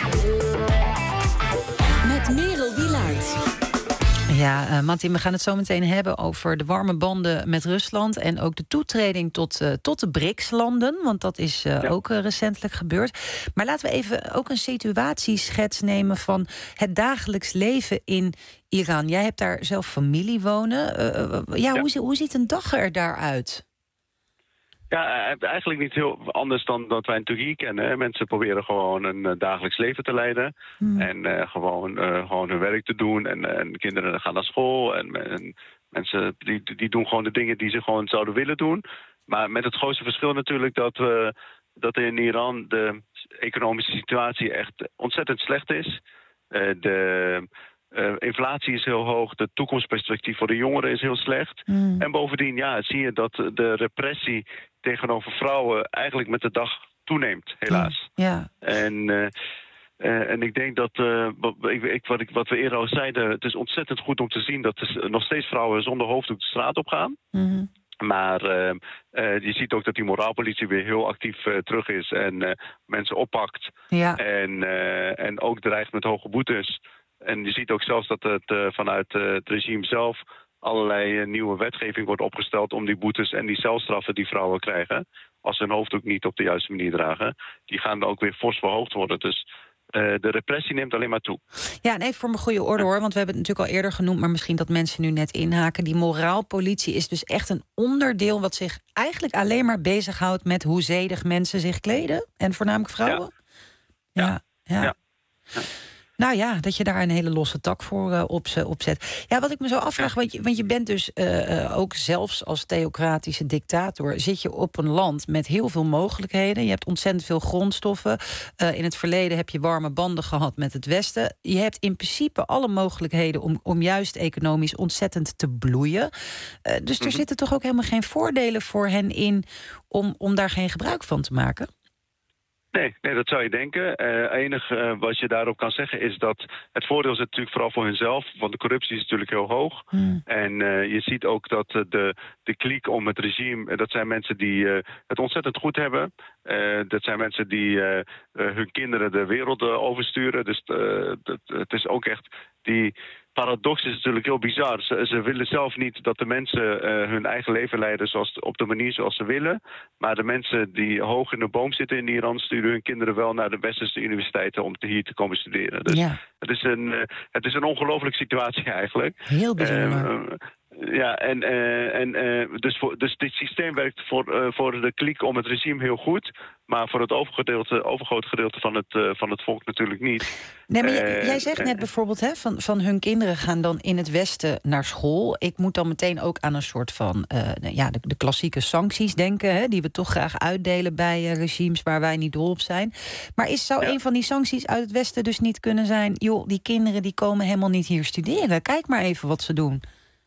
Met Merel Wielaert. Ja, uh, Martin, we gaan het zo meteen hebben over de warme banden met Rusland en ook de toetreding tot, uh, tot de B R I C S-landen, want dat is uh, ja. ook uh, recentelijk gebeurd. Maar laten we even ook een situatieschets nemen van het dagelijks leven in Iran. Jij hebt daar zelf familie wonen. Uh, uh, ja, ja. Hoe, hoe ziet een dag er daaruit? Ja, eigenlijk niet heel anders dan dat wij in Turkije kennen. Mensen proberen gewoon een uh, dagelijks leven te leiden. Hmm. En uh, gewoon, uh, gewoon hun werk te doen. En, uh, en kinderen gaan naar school. En, en mensen die, die doen gewoon de dingen die ze gewoon zouden willen doen. Maar met het grootste verschil natuurlijk dat, we, dat in Iran de economische situatie echt ontzettend slecht is. Uh, de... Uh, inflatie is heel hoog, de toekomstperspectief voor de jongeren is heel slecht. Mm. En bovendien ja, zie je dat de repressie tegenover vrouwen eigenlijk met de dag toeneemt, helaas. Ja. Ja. En, uh, uh, en ik denk dat, uh, wat, ik, wat, ik, wat we eerder al zeiden, het is ontzettend goed om te zien dat er nog steeds vrouwen zonder hoofddoek de straat op gaan. Mm-hmm. Maar uh, uh, je ziet ook dat die moraalpolitie weer heel actief uh, terug is en uh, mensen oppakt. Ja. En, uh, en ook dreigt met hoge boetes. En je ziet ook zelfs dat het uh, vanuit uh, het regime zelf allerlei uh, nieuwe wetgeving wordt opgesteld om die boetes en die celstraffen die vrouwen krijgen, als ze hun hoofddoek niet op de juiste manier dragen, die gaan dan ook weer fors verhoogd worden. Dus uh, de repressie neemt alleen maar toe. Ja, en even voor mijn goede orde hoor, want we hebben het natuurlijk al eerder genoemd, maar misschien dat mensen nu net inhaken. Die moraalpolitie is dus echt een onderdeel wat zich eigenlijk alleen maar bezighoudt met hoe zedig mensen zich kleden. En voornamelijk vrouwen. Ja, ja. ja. ja. ja. Nou ja, dat je daar een hele losse tak voor uh, op, opzet. Ja, wat ik me zo afvraag, want je, want je bent dus uh, uh, ook zelfs als theocratische dictator, zit je op een land met heel veel mogelijkheden. Je hebt ontzettend veel grondstoffen. Uh, in het verleden heb je warme banden gehad met het Westen. Je hebt in principe alle mogelijkheden om, om juist economisch ontzettend te bloeien. Uh, dus mm-hmm. er zitten toch ook helemaal geen voordelen voor hen in om, om daar geen gebruik van te maken? Nee, nee, dat zou je denken. Het uh, enige uh, wat je daarop kan zeggen is dat het voordeel is natuurlijk vooral voor hunzelf, want de corruptie is natuurlijk heel hoog. Hmm. En uh, je ziet ook dat uh, de, de kliek om het regime, uh, dat zijn mensen die uh, het ontzettend goed hebben. Uh, dat zijn mensen die uh, uh, hun kinderen de wereld uh, oversturen. Dus uh, dat, het is ook echt die paradox is natuurlijk heel bizar. Ze, ze willen zelf niet dat de mensen uh, hun eigen leven leiden zoals, op de manier zoals ze willen. Maar de mensen die hoog in de boom zitten in Iran sturen hun kinderen wel naar de westerse universiteiten om te hier te komen studeren. Dus ja. het is een, uh, het is een ongelooflijke situatie eigenlijk. Heel bijzonder. Uh, Ja, en, uh, en uh, dus, voor, dus dit systeem werkt voor, uh, voor de kliek om het regime heel goed, maar voor het overgedeelte, overgrote gedeelte van het, uh, van het volk natuurlijk niet. Nee, maar uh, jij zegt net bijvoorbeeld, hè, van, van hun kinderen gaan dan in het Westen naar school. Ik moet dan meteen ook aan een soort van uh, ja, de, de klassieke sancties denken, hè, die we toch graag uitdelen bij uh, regimes waar wij niet dol op zijn. Maar is, zou ja. een van die sancties uit het Westen dus niet kunnen zijn, joh, die kinderen die komen helemaal niet hier studeren. Kijk maar even wat ze doen.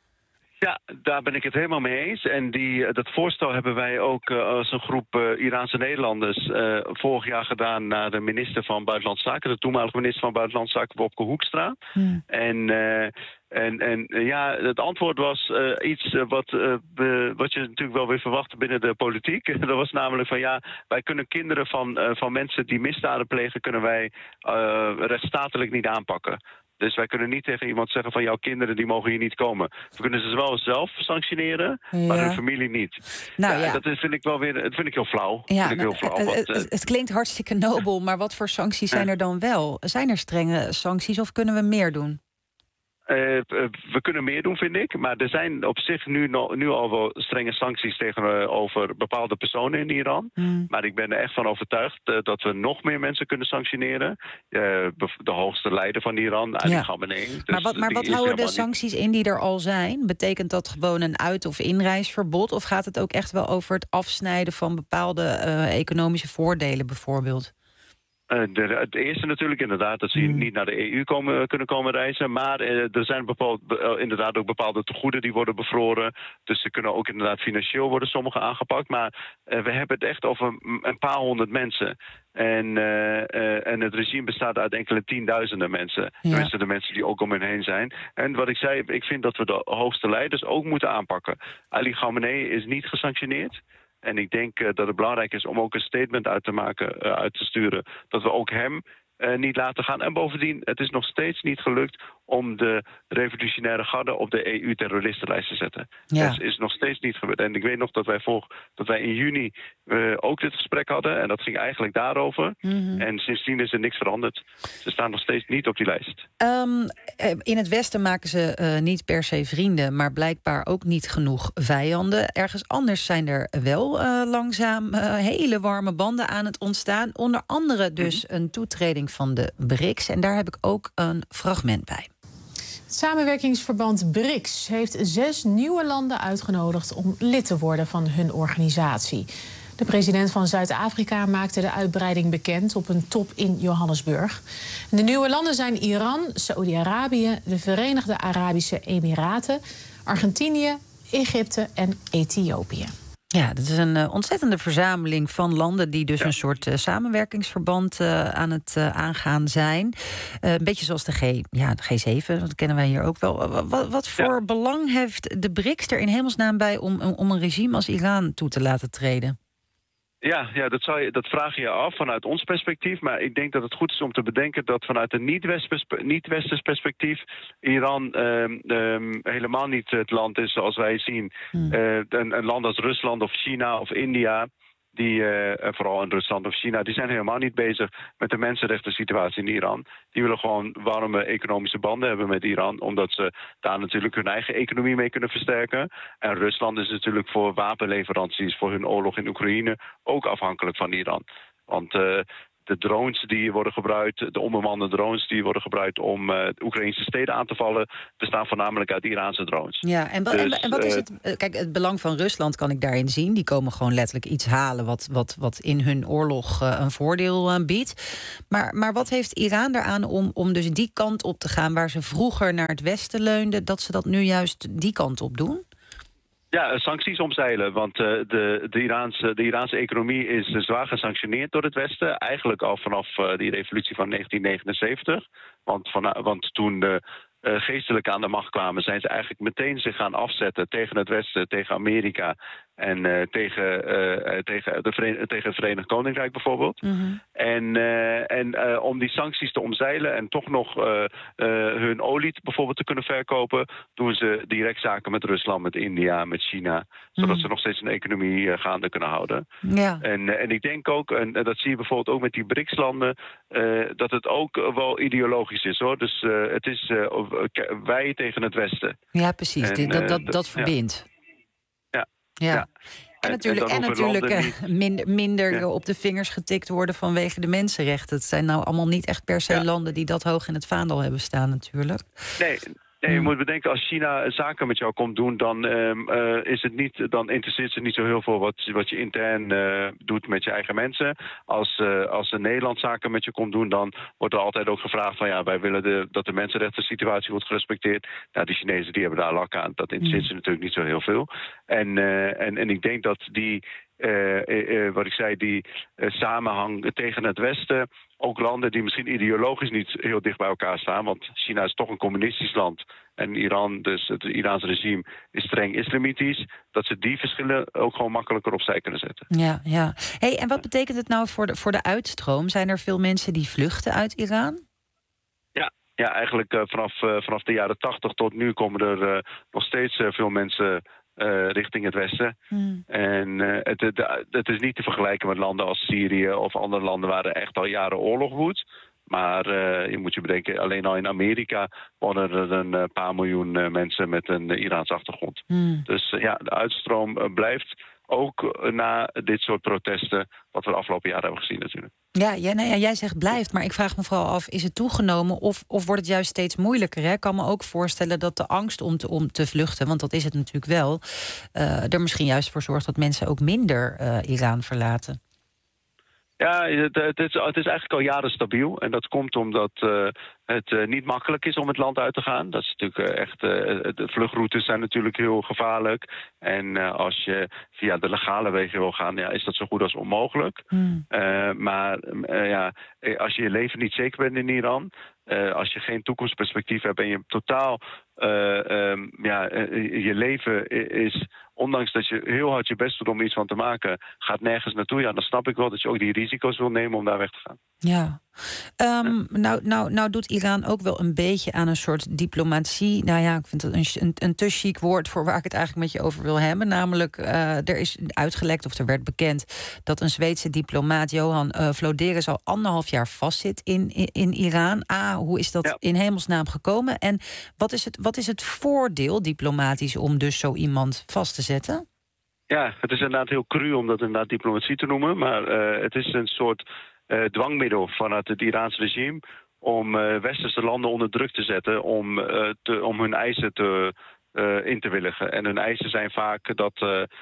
Ja, daar ben ik het helemaal mee eens. En die, dat voorstel hebben wij ook uh, als een groep uh, Iraanse Nederlanders uh, vorig jaar gedaan naar de minister van Buitenlandse Zaken, de toenmalige minister van Buitenlandse Zaken, Wopke Hoekstra. Hmm. En, uh, en, en uh, ja, het antwoord was uh, iets uh, wat, uh, be, wat je natuurlijk wel weer verwacht binnen de politiek. Dat was namelijk van ja, wij kunnen kinderen van, uh, van mensen die misdaden plegen, kunnen wij uh, rechtsstatelijk niet aanpakken. Dus wij kunnen niet tegen iemand zeggen van jouw kinderen die mogen hier niet komen. We kunnen ze wel zelf sanctioneren, ja. maar hun familie niet. Nou, ja, ja. Dat is, vind ik wel weer, dat vind ik heel flauw. Ja, vind ik heel flauw het, want, het, het klinkt hartstikke nobel, maar wat voor sancties zijn er dan wel? Zijn er strenge sancties of kunnen we meer doen? Uh, we kunnen meer doen, vind ik. Maar er zijn op zich nu, no, nu al wel strenge sancties tegenover bepaalde personen in Iran. Mm. Maar ik ben er echt van overtuigd uh, dat we nog meer mensen kunnen sanctioneren. Uh, de hoogste leider van Iran, Ali ja. Khamenei. Dus maar wat, maar wat houden de sancties in die er al zijn? Betekent dat gewoon een uit- of inreisverbod? Of gaat het ook echt wel over het afsnijden van bepaalde uh, economische voordelen bijvoorbeeld? Uh, de, het eerste natuurlijk inderdaad, dat ze mm. niet naar de E U komen, kunnen komen reizen. Maar uh, er zijn bepaald, uh, inderdaad ook bepaalde tegoeden die worden bevroren. Dus ze kunnen ook inderdaad financieel worden sommige aangepakt. Maar uh, we hebben het echt over een paar honderd mensen. En, uh, uh, en het regime bestaat uit enkele tienduizenden mensen. Ja. Tenminste de mensen die ook om hen heen zijn. En wat ik zei, ik vind dat we de hoogste leiders ook moeten aanpakken. Ali Khamenei is niet gesanctioneerd. En ik denk uh, dat het belangrijk is om ook een statement uit te maken, uh, uit te sturen, dat we ook hem uh, niet laten gaan. En bovendien, het is nog steeds niet gelukt om de revolutionaire garde op de E U-terroristenlijst te zetten. Ja. Dat is nog steeds niet gebeurd. En ik weet nog dat wij, voor, dat wij in juni uh, ook dit gesprek hadden. En dat ging eigenlijk daarover. Mm-hmm. En sindsdien is er niks veranderd. Ze staan nog steeds niet op die lijst. Um, in het Westen maken ze uh, niet per se vrienden, maar blijkbaar ook niet genoeg vijanden. Ergens anders zijn er wel uh, langzaam uh, hele warme banden aan het ontstaan. Onder andere dus mm-hmm. een toetreding van de B R I C S. En daar heb ik ook een fragment bij. Het samenwerkingsverband B R I C S heeft zes nieuwe landen uitgenodigd om lid te worden van hun organisatie. De president van Zuid-Afrika maakte de uitbreiding bekend op een top in Johannesburg. De nieuwe landen zijn Iran, Saoedi-Arabië, de Verenigde Arabische Emiraten, Argentinië, Egypte en Ethiopië. Ja, dat is een uh, ontzettende verzameling van landen die dus ja. een soort uh, samenwerkingsverband uh, aan het uh, aangaan zijn. Uh, een beetje zoals de, G, ja, de G zeven, dat kennen wij hier ook wel. Uh, wat, wat voor ja. belang heeft de B R I C S er in hemelsnaam bij om, om een regime als Iran toe te laten treden? Ja, ja dat, zou je, dat vraag je je af vanuit ons perspectief. Maar ik denk dat het goed is om te bedenken dat vanuit een niet-westers perspectief Iran um, um, helemaal niet het land is zoals wij zien. Hmm. Uh, een, een land als Rusland of China of India, die, uh, vooral in Rusland of China, die zijn helemaal niet bezig met de mensenrechten situatie in Iran. Die willen gewoon warme economische banden hebben met Iran, omdat ze daar natuurlijk hun eigen economie mee kunnen versterken. En Rusland is natuurlijk voor wapenleveranties, voor hun oorlog in Oekraïne, ook afhankelijk van Iran. Want uh, de drones die worden gebruikt, de onbemande drones die worden gebruikt om uh, Oekraïnse steden aan te vallen, bestaan voornamelijk uit Iraanse drones. Ja, en, dus, en, en wat is het? Kijk, het belang van Rusland kan ik daarin zien. Die komen gewoon letterlijk iets halen wat, wat, wat in hun oorlog uh, een voordeel uh, biedt. Maar, maar wat heeft Iran eraan om, om dus die kant op te gaan waar ze vroeger naar het westen leunden, dat ze dat nu juist die kant op doen? Ja, sancties omzeilen, want uh, de, de, Iraanse, de Iraanse economie is uh, zwaar gesanctioneerd door het Westen. Eigenlijk al vanaf uh, die revolutie van negentien negenenzeventig. Want, van, want toen de uh, geestelijken aan de macht kwamen, zijn ze eigenlijk meteen zich gaan afzetten tegen het Westen, tegen Amerika en uh, tegen, uh, tegen, de Veren- tegen het Verenigd Koninkrijk bijvoorbeeld. Mm-hmm. En, uh, en uh, om die sancties te omzeilen en toch nog uh, uh, hun olie bijvoorbeeld te kunnen verkopen, doen ze direct zaken met Rusland, met India, met China, zodat mm. ze nog steeds een economie uh, gaande kunnen houden. Ja. En, uh, en ik denk ook, en dat zie je bijvoorbeeld ook met die B R I C S-landen, uh, dat het ook wel ideologisch is, hoor. Dus uh, het is uh, wij tegen het Westen. Ja, precies. En, dat, dat, uh, dat verbindt. Ja. Ja. Ja. ja. En natuurlijk, en, en natuurlijk uh, minder, minder ja. op de vingers getikt worden vanwege de mensenrechten. Het zijn nou allemaal niet echt per se ja. landen die dat hoog in het vaandel hebben staan natuurlijk. Nee, nee, je moet bedenken, als China zaken met jou komt doen, dan, um, uh, is het niet, dan interesseert ze niet zo heel veel wat, wat je intern uh, doet met je eigen mensen. Als, uh, als een Nederland zaken met je komt doen, dan wordt er altijd ook gevraagd van ja, wij willen de, dat de mensenrechten situatie wordt gerespecteerd. Nou, die Chinezen die hebben daar lak aan. Dat interesseert ze natuurlijk niet zo heel veel. En, uh, en, en ik denk dat die, uh, uh, uh, wat ik zei, die uh, samenhang tegen het Westen, ook landen die misschien ideologisch niet heel dicht bij elkaar staan, want China is toch een communistisch land en Iran, dus het Iraanse regime, is streng islamitisch, dat ze die verschillen ook gewoon makkelijker opzij kunnen zetten. Ja, ja. Hey, en wat betekent het nou voor de, voor de uitstroom? Zijn er veel mensen die vluchten uit Iran? Ja, ja eigenlijk uh, vanaf, uh, vanaf de jaren tachtig tot nu komen er uh, nog steeds uh, veel mensen Uh, richting het Westen. Hmm. En uh, het, het, het is niet te vergelijken met landen als Syrië of andere landen waar er echt al jaren oorlog woedt. Maar uh, je moet je bedenken, alleen al in Amerika wonen er een uh, paar miljoen uh, mensen met een uh, Iraanse achtergrond. Hmm. Dus uh, ja, de uitstroom uh, blijft ook uh, na dit soort protesten, wat we de afgelopen jaren hebben gezien natuurlijk. Ja, ja, nee, ja, jij zegt blijft, maar ik vraag me vooral af, is het toegenomen of, of wordt het juist steeds moeilijker? Hè? Ik kan me ook voorstellen dat de angst om te, om te vluchten, want dat is het natuurlijk wel, uh, er misschien juist voor zorgt dat mensen ook minder uh, Iran verlaten. Ja, het, het, is, het is eigenlijk al jaren stabiel. En dat komt omdat uh, het uh, niet makkelijk is om het land uit te gaan. Dat is natuurlijk uh, echt. Uh, de vluchtroutes zijn natuurlijk heel gevaarlijk. En uh, als je via de legale wegen wil gaan, ja, is dat zo goed als onmogelijk. Hmm. Uh, maar uh, ja, als je je leven niet zeker bent in Iran, uh, als je geen toekomstperspectief hebt en je totaal uh, um, ja, uh, je leven is, ondanks dat je heel hard je best doet om iets van te maken, gaat nergens naartoe. Ja, dan snap ik wel dat je ook die risico's wil nemen om daar weg te gaan. Ja. Um, ja. Nou, nou, nou doet Iran ook wel een beetje aan een soort diplomatie. Nou ja, ik vind het een, een, een te chic woord voor waar ik het eigenlijk met je over wil hebben. Namelijk, uh, er is uitgelekt, of er werd bekend, dat een Zweedse diplomaat, Johan uh, Floderus, al anderhalf jaar vastzit in, in, in Iran. A, hoe is dat ja. in hemelsnaam gekomen? En wat is, het, wat is het voordeel diplomatisch om dus zo iemand vast te zetten? Ja, het is inderdaad heel cru om dat inderdaad diplomatie te noemen. Maar uh, het is een soort uh, dwangmiddel vanuit het Iraanse regime om uh, westerse landen onder druk te zetten om, uh, te, om hun eisen te, uh, in te willigen. En hun eisen zijn vaak dat uh, uh,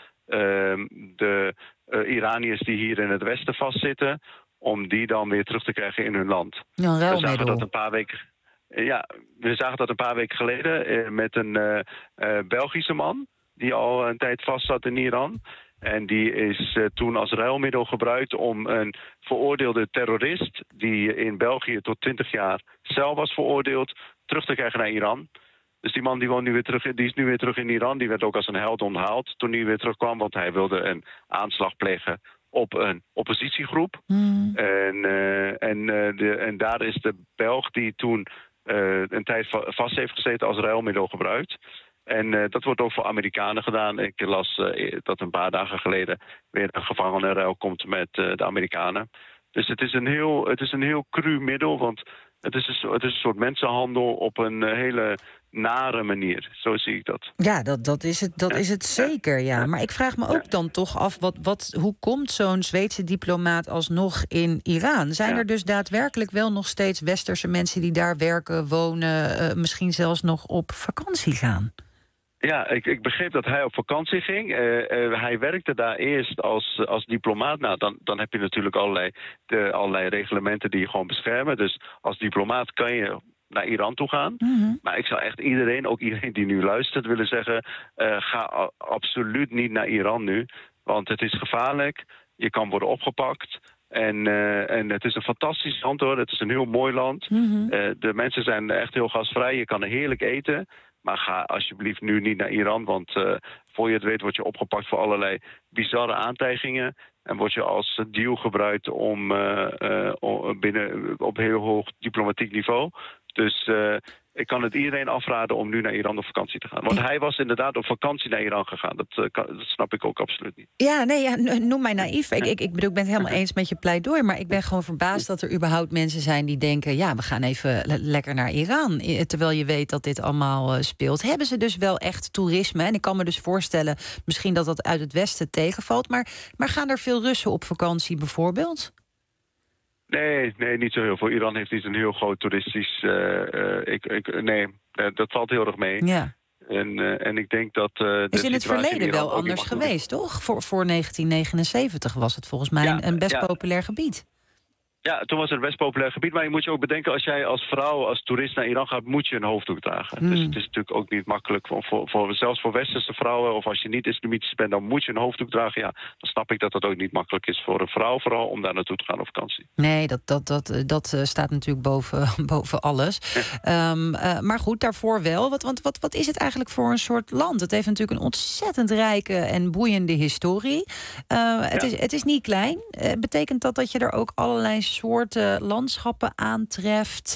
de uh, Iraniërs die hier in het westen vastzitten, om die dan weer terug te krijgen in hun land. Ja, we zagen dat een paar weken. Ja, we zagen dat een paar weken geleden uh, met een uh, uh, Belgische man die al een tijd vast zat in Iran. En die is uh, toen als ruilmiddel gebruikt om een veroordeelde terrorist, die in België tot twintig jaar cel was veroordeeld, terug te krijgen naar Iran. Dus die man die, woont nu weer terug, die is nu weer terug in Iran. Die werd ook als een held onthaald toen hij weer terugkwam, want hij wilde een aanslag plegen op een oppositiegroep. Mm. En, uh, en, uh, de, en daar is de Belg die toen uh, een tijd va- vast heeft gezeten als ruilmiddel gebruikt. En uh, dat wordt ook voor Amerikanen gedaan. Ik las uh, dat een paar dagen geleden weer een gevangenenruil komt met uh, de Amerikanen. Dus het is een heel, het is een heel cru middel, want het is een, het is een soort mensenhandel op een uh, hele nare manier. Zo zie ik dat. Ja, dat, dat is het, dat ja. is het zeker, ja. Ja. Maar ik vraag me ook ja. dan toch af, wat, wat, hoe komt zo'n Zweedse diplomaat alsnog in Iran? Zijn ja. er dus daadwerkelijk wel nog steeds westerse mensen die daar werken, wonen, uh, misschien zelfs nog op vakantie gaan? Ja, ik, ik begreep dat hij op vakantie ging. Uh, uh, hij werkte daar eerst als, als diplomaat. Nou, dan, dan heb je natuurlijk allerlei, de, allerlei reglementen die je gewoon beschermen. Dus als diplomaat kan je naar Iran toe gaan. Mm-hmm. Maar ik zou echt iedereen, ook iedereen die nu luistert, willen zeggen, Uh, ga a- absoluut niet naar Iran nu. Want het is gevaarlijk. Je kan worden opgepakt. En, uh, en het is een fantastisch land, hoor. Het is een heel mooi land. Mm-hmm. Uh, de mensen zijn echt heel gastvrij. Je kan er heerlijk eten. Maar ga alsjeblieft nu niet naar Iran, want uh, voor je het weet word je opgepakt voor allerlei bizarre aantijgingen. En word je als deal gebruikt om, uh, uh, om binnen, op heel hoog diplomatiek niveau. Dus uh, ik kan het iedereen afraden om nu naar Iran op vakantie te gaan. Want hij was inderdaad op vakantie naar Iran gegaan. Dat, uh, kan, dat snap ik ook absoluut niet. Ja, nee, ja, noem mij naïef. Ik, ik, ik bedoel, ik ben het helemaal eens met je pleidooi, maar ik ben gewoon verbaasd dat er überhaupt mensen zijn die denken, ja, we gaan even le- lekker naar Iran. Terwijl je weet dat dit allemaal uh, speelt. Hebben ze dus wel echt toerisme? En ik kan me dus voorstellen, misschien dat dat uit het westen tegenvalt. Maar, maar gaan er veel Russen op vakantie bijvoorbeeld? Nee, nee, niet zo heel veel. Iran heeft niet een heel groot toeristisch. Uh, uh, ik, ik, nee, uh, dat valt heel erg mee. Ja. En, uh, en ik denk dat. Uh, is in het verleden in wel anders geweest, toch? Voor, voor negentien negenenzeventig was het volgens mij ja, een best ja. populair gebied. Ja, toen was het een best populair gebied. Maar je moet je ook bedenken, als jij als vrouw, als toerist naar Iran gaat, moet je een hoofddoek dragen. Hmm. Dus het is natuurlijk ook niet makkelijk. Voor, voor, voor, zelfs voor westerse vrouwen, of als je niet islamitisch bent, dan moet je een hoofddoek dragen. Ja, dan snap ik dat dat ook niet makkelijk is voor een vrouw, vooral om daar naartoe te gaan op vakantie. Nee, dat, dat, dat, dat staat natuurlijk boven, boven alles. Ja. Um, uh, maar goed, daarvoor wel. Wat, want wat, wat is het eigenlijk voor een soort land? Het heeft natuurlijk een ontzettend rijke en boeiende historie. Uh, het, ja. is, het is niet klein. Uh, betekent dat dat je er ook allerlei soorten landschappen aantreft?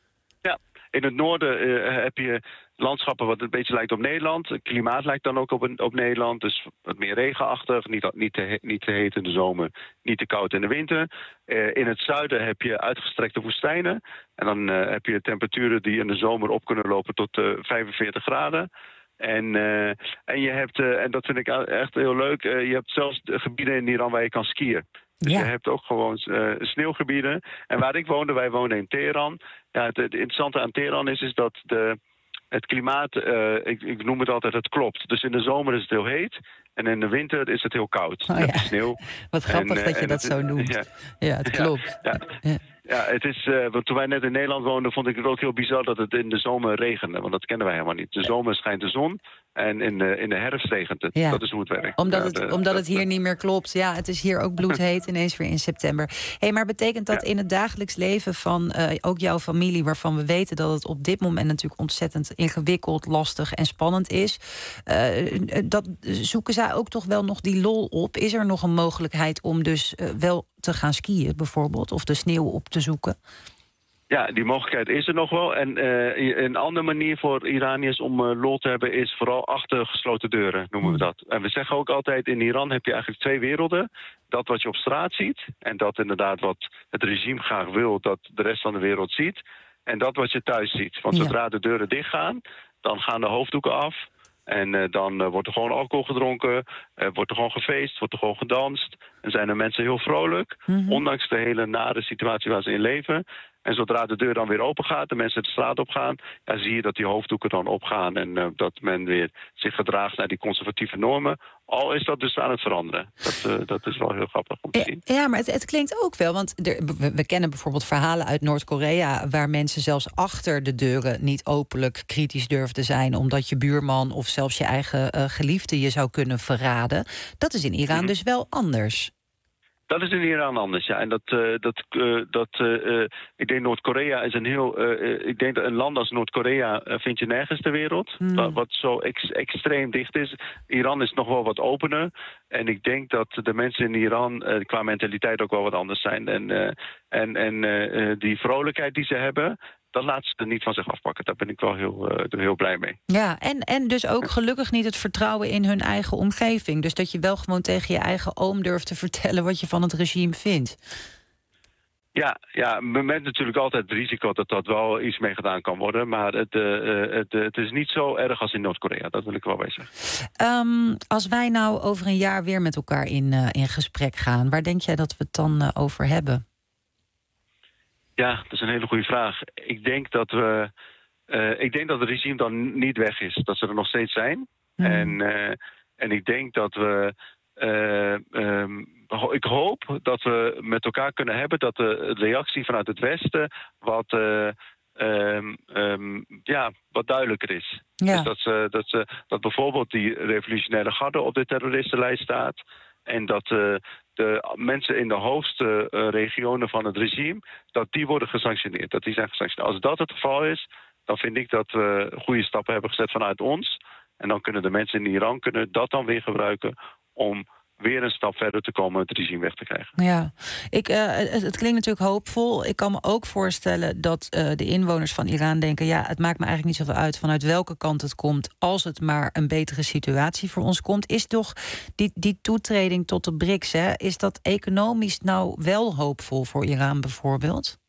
Ja, in het noorden uh, heb je landschappen wat een beetje lijkt op Nederland. Het klimaat lijkt dan ook op, een, op Nederland. Dus wat meer regenachtig, niet, niet, te, niet te heet in de zomer, niet te koud in de winter. Uh, in het zuiden heb je uitgestrekte woestijnen. En dan uh, heb je temperaturen die in de zomer op kunnen lopen tot uh, vijfenveertig graden. En, uh, en je hebt, uh, en dat vind ik echt heel leuk, uh, je hebt zelfs gebieden in Iran waar je kan skiën. Dus ja. je hebt ook gewoon uh, sneeuwgebieden. En waar ik woonde, wij woonden in Teheran. Ja, het, het interessante aan Teheran is, is dat de, het klimaat, uh, ik, ik noem het altijd, het klopt. Dus in de zomer is het heel heet. En in de winter is het heel koud. Oh, je hebt ja. sneeuw. Wat grappig en, dat je uh, dat zo noemt. Ja, ja het klopt. Ja, ja. Ja. Ja, het is, uh, want toen wij net in Nederland woonden, vond ik het ook heel bizar dat het in de zomer regende. Want dat kennen wij helemaal niet. De zomer schijnt de zon en in de, in de herfst regent het. Ja. Dat is hoe het werkt. Omdat, ja, het, de, omdat de, het hier niet meer klopt. Ja, het is hier ook bloedheet ineens weer in september. Hey, maar betekent dat ja. in het dagelijks leven van uh, ook jouw familie, waarvan we weten dat het op dit moment natuurlijk ontzettend ingewikkeld, lastig en spannend is, uh, dat zoeken zij ook toch wel nog die lol op? Is er nog een mogelijkheid om dus uh, wel te gaan skiën bijvoorbeeld, of de sneeuw op te zoeken? Ja, die mogelijkheid is er nog wel. En uh, een andere manier voor Iraniërs om uh, lol te hebben is vooral achter gesloten deuren, noemen we dat. En we zeggen ook altijd, in Iran heb je eigenlijk twee werelden. Dat wat je op straat ziet en dat inderdaad wat het regime graag wil dat de rest van de wereld ziet. En dat wat je thuis ziet. Want ja. zodra de deuren dichtgaan, dan gaan de hoofddoeken af. En uh, dan uh, wordt er gewoon alcohol gedronken, uh, wordt er gewoon gefeest, wordt er gewoon gedanst. En zijn er mensen heel vrolijk, mm-hmm. ondanks de hele nare situatie waar ze in leven. En zodra de deur dan weer open gaat, de mensen de straat op gaan, ja, zie je dat die hoofddoeken dan opgaan en uh, dat men weer zich gedraagt naar die conservatieve normen. Al is dat dus aan het veranderen. Dat, uh, dat is wel heel grappig om te zien. Ja, maar het, het klinkt ook wel, want er, we, we kennen bijvoorbeeld verhalen uit Noord-Korea waar mensen zelfs achter de deuren niet openlijk kritisch durven te zijn, omdat je buurman of zelfs je eigen uh, geliefde je zou kunnen verraden. Dat is in Iran mm-hmm. dus wel anders. Dat is in Iran anders, ja. En dat, uh, dat, uh, dat uh, ik denk Noord-Korea is een heel... Uh, ik denk dat een land als Noord-Korea uh, vind je nergens ter wereld. Mm. Wat, wat zo ex, extreem dicht is. Iran is nog wel wat opener. En ik denk dat de mensen in Iran uh, qua mentaliteit ook wel wat anders zijn. En, uh, en, en uh, die vrolijkheid die ze hebben... dat laat ze er niet van zich afpakken. Daar ben ik wel heel, uh, heel blij mee. Ja, en, en dus ook gelukkig niet het vertrouwen in hun eigen omgeving. Dus dat je wel gewoon tegen je eigen oom durft te vertellen... wat je van het regime vindt. Ja, ja, met natuurlijk altijd het risico dat dat wel iets mee gedaan kan worden. Maar het, uh, het, uh, het is niet zo erg als in Noord-Korea. Dat wil ik wel bij zeggen. Um, als wij nou over een jaar weer met elkaar in, uh, in gesprek gaan... waar denk jij dat we het dan uh, over hebben? Ja, dat is een hele goede vraag. Ik denk dat we, uh, ik denk dat het regime dan niet weg is. Dat ze er nog steeds zijn. Mm. En, uh, en ik denk dat we... Uh, um, ik hoop dat we met elkaar kunnen hebben... dat de reactie vanuit het Westen wat, uh, um, um, ja, wat duidelijker is. Ja. Dus dat, ze, dat, ze, dat bijvoorbeeld die revolutionaire garde op de terroristenlijst staat... en dat... Uh, de mensen in de hoogste uh, regionen van het regime... dat die worden gesanctioneerd. Dat die zijn gesanctioneerd. Als dat het geval is, dan vind ik dat we goede stappen hebben gezet vanuit ons. En dan kunnen de mensen in Iran kunnen dat dan weer gebruiken... om weer een stap verder te komen het regime weg te krijgen. Ja, ik, uh, het, het klinkt natuurlijk hoopvol. Ik kan me ook voorstellen dat uh, de inwoners van Iran denken... ja, het maakt me eigenlijk niet zoveel uit vanuit welke kant het komt... als het maar een betere situatie voor ons komt. Is toch die, die toetreding tot de B R I C S... Hè, is dat economisch nou wel hoopvol voor Iran bijvoorbeeld?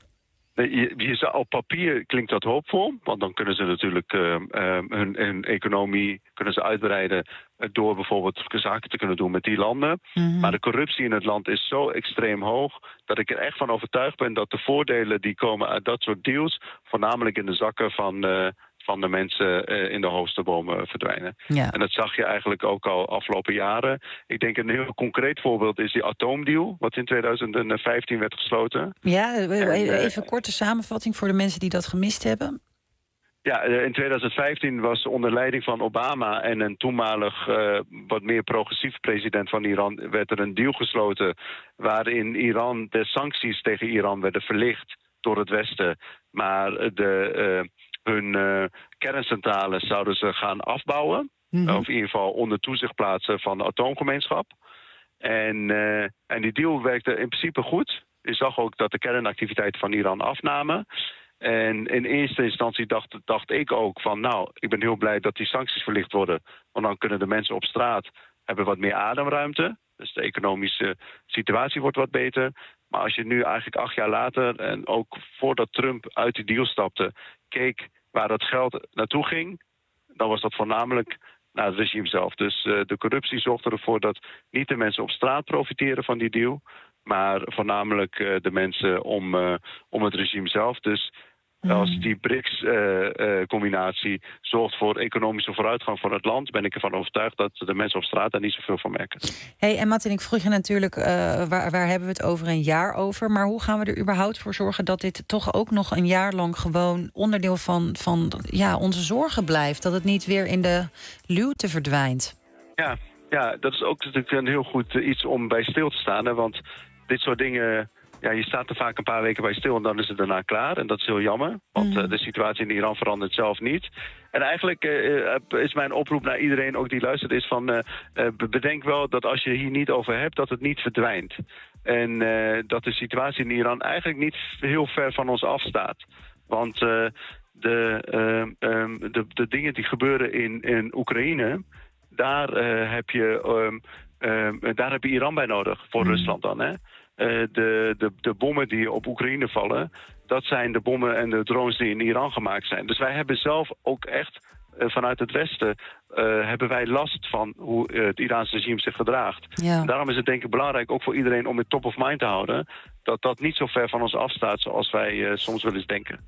Je, je, op papier klinkt dat hoopvol, want dan kunnen ze natuurlijk uh, uh, hun, hun economie kunnen ze uitbreiden door bijvoorbeeld zaken te kunnen doen met die landen. Mm-hmm. Maar de corruptie in het land is zo extreem hoog dat ik er echt van overtuigd ben dat de voordelen die komen uit dat soort deals voornamelijk in de zakken van, uh, van de mensen uh, in de hoogste bomen verdwijnen. Ja. En dat zag je eigenlijk ook al afgelopen jaren. Ik denk een heel concreet voorbeeld is die atoomdeal, wat in tweeduizend vijftien werd gesloten. Ja, even een korte samenvatting voor de mensen die dat gemist hebben. Ja, in tweeduizend vijftien was onder leiding van Obama en een toenmalig uh, wat meer progressief president van Iran... werd er een deal gesloten waarin Iran de sancties tegen Iran werden verlicht door het Westen. Maar de, uh, hun uh, kerncentrales zouden ze gaan afbouwen. Mm-hmm. Of in ieder geval onder toezicht plaatsen van de atoomgemeenschap. En, uh, en die deal werkte in principe goed. Je zag ook dat de kernactiviteiten van Iran afnamen... En in eerste instantie dacht, dacht ik ook van... nou, ik ben heel blij dat die sancties verlicht worden. Want dan kunnen de mensen op straat hebben wat meer ademruimte. Dus de economische situatie wordt wat beter. Maar als je nu eigenlijk acht jaar later... en ook voordat Trump uit die deal stapte... keek waar dat geld naartoe ging... dan was dat voornamelijk naar het regime zelf. Dus uh, de corruptie zorgt ervoor dat niet de mensen op straat profiteren van die deal... maar voornamelijk uh, de mensen om, uh, om het regime zelf. Dus... als die B R I C S-combinatie uh, uh, zorgt voor economische vooruitgang van het land... ben ik ervan overtuigd dat de mensen op straat daar niet zoveel van merken. Hey, en Martin, ik vroeg je natuurlijk, uh, waar, waar hebben we het over een jaar over? Maar hoe gaan we er überhaupt voor zorgen dat dit toch ook nog een jaar lang... gewoon onderdeel van, van ja, onze zorgen blijft? Dat het niet weer in de luwte verdwijnt? Ja, ja, dat is ook natuurlijk een heel goed uh, iets om bij stil te staan. Hè, want dit soort dingen... Ja, je staat er vaak een paar weken bij stil en dan is het daarna klaar. En dat is heel jammer, want uh, de situatie in Iran verandert zelf niet. En eigenlijk uh, is mijn oproep naar iedereen, ook die luistert, is van... Uh, uh, bedenk wel dat als je hier niet over hebt, dat het niet verdwijnt. En uh, dat de situatie in Iran eigenlijk niet heel ver van ons afstaat. Want uh, de, uh, um, de, de dingen die gebeuren in, in Oekraïne, daar, uh, heb je, um, um, daar heb je Iran bij nodig, voor mm. Rusland dan, hè? Uh, de, de, de bommen die op Oekraïne vallen, dat zijn de bommen en de drones die in Iran gemaakt zijn. Dus wij hebben zelf ook echt uh, vanuit het Westen uh, hebben wij last van hoe uh, het Iraanse regime zich gedraagt. Ja. En daarom is het denk ik belangrijk, ook voor iedereen, om het top of mind te houden, dat dat niet zo ver van ons afstaat zoals wij uh, soms wel eens denken.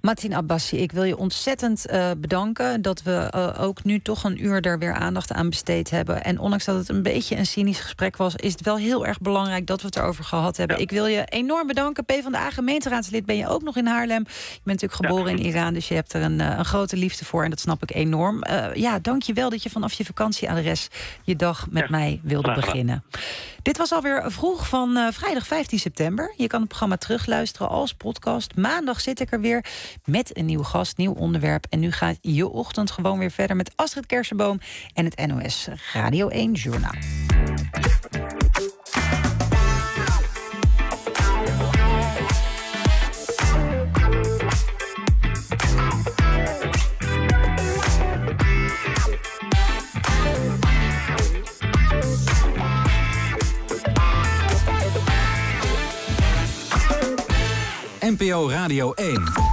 Matin Abbasi, ik wil je ontzettend uh, bedanken dat we uh, ook nu toch een uur er weer aandacht aan besteed hebben. En ondanks dat het een beetje een cynisch gesprek was, is het wel heel erg belangrijk dat we het erover gehad hebben. Ja. Ik wil je enorm bedanken. PvdA gemeenteraadslid ben je ook nog in Haarlem. Je bent natuurlijk geboren ja. in Iran, dus je hebt er een, uh, een grote liefde voor en dat snap ik enorm. Uh, ja, dank je wel dat je vanaf je vakantieadres je dag met ja. mij wilde ja. beginnen. Dit was alweer vroeg van uh, vrijdag vijftien september. Je kan het programma terugluisteren als podcast. Maandag zit ik er weer met een nieuwe gast, nieuw onderwerp. En nu gaat je ochtend gewoon weer verder met Astrid Kersenboom en het N O S Radio één Journaal. N P O Radio één.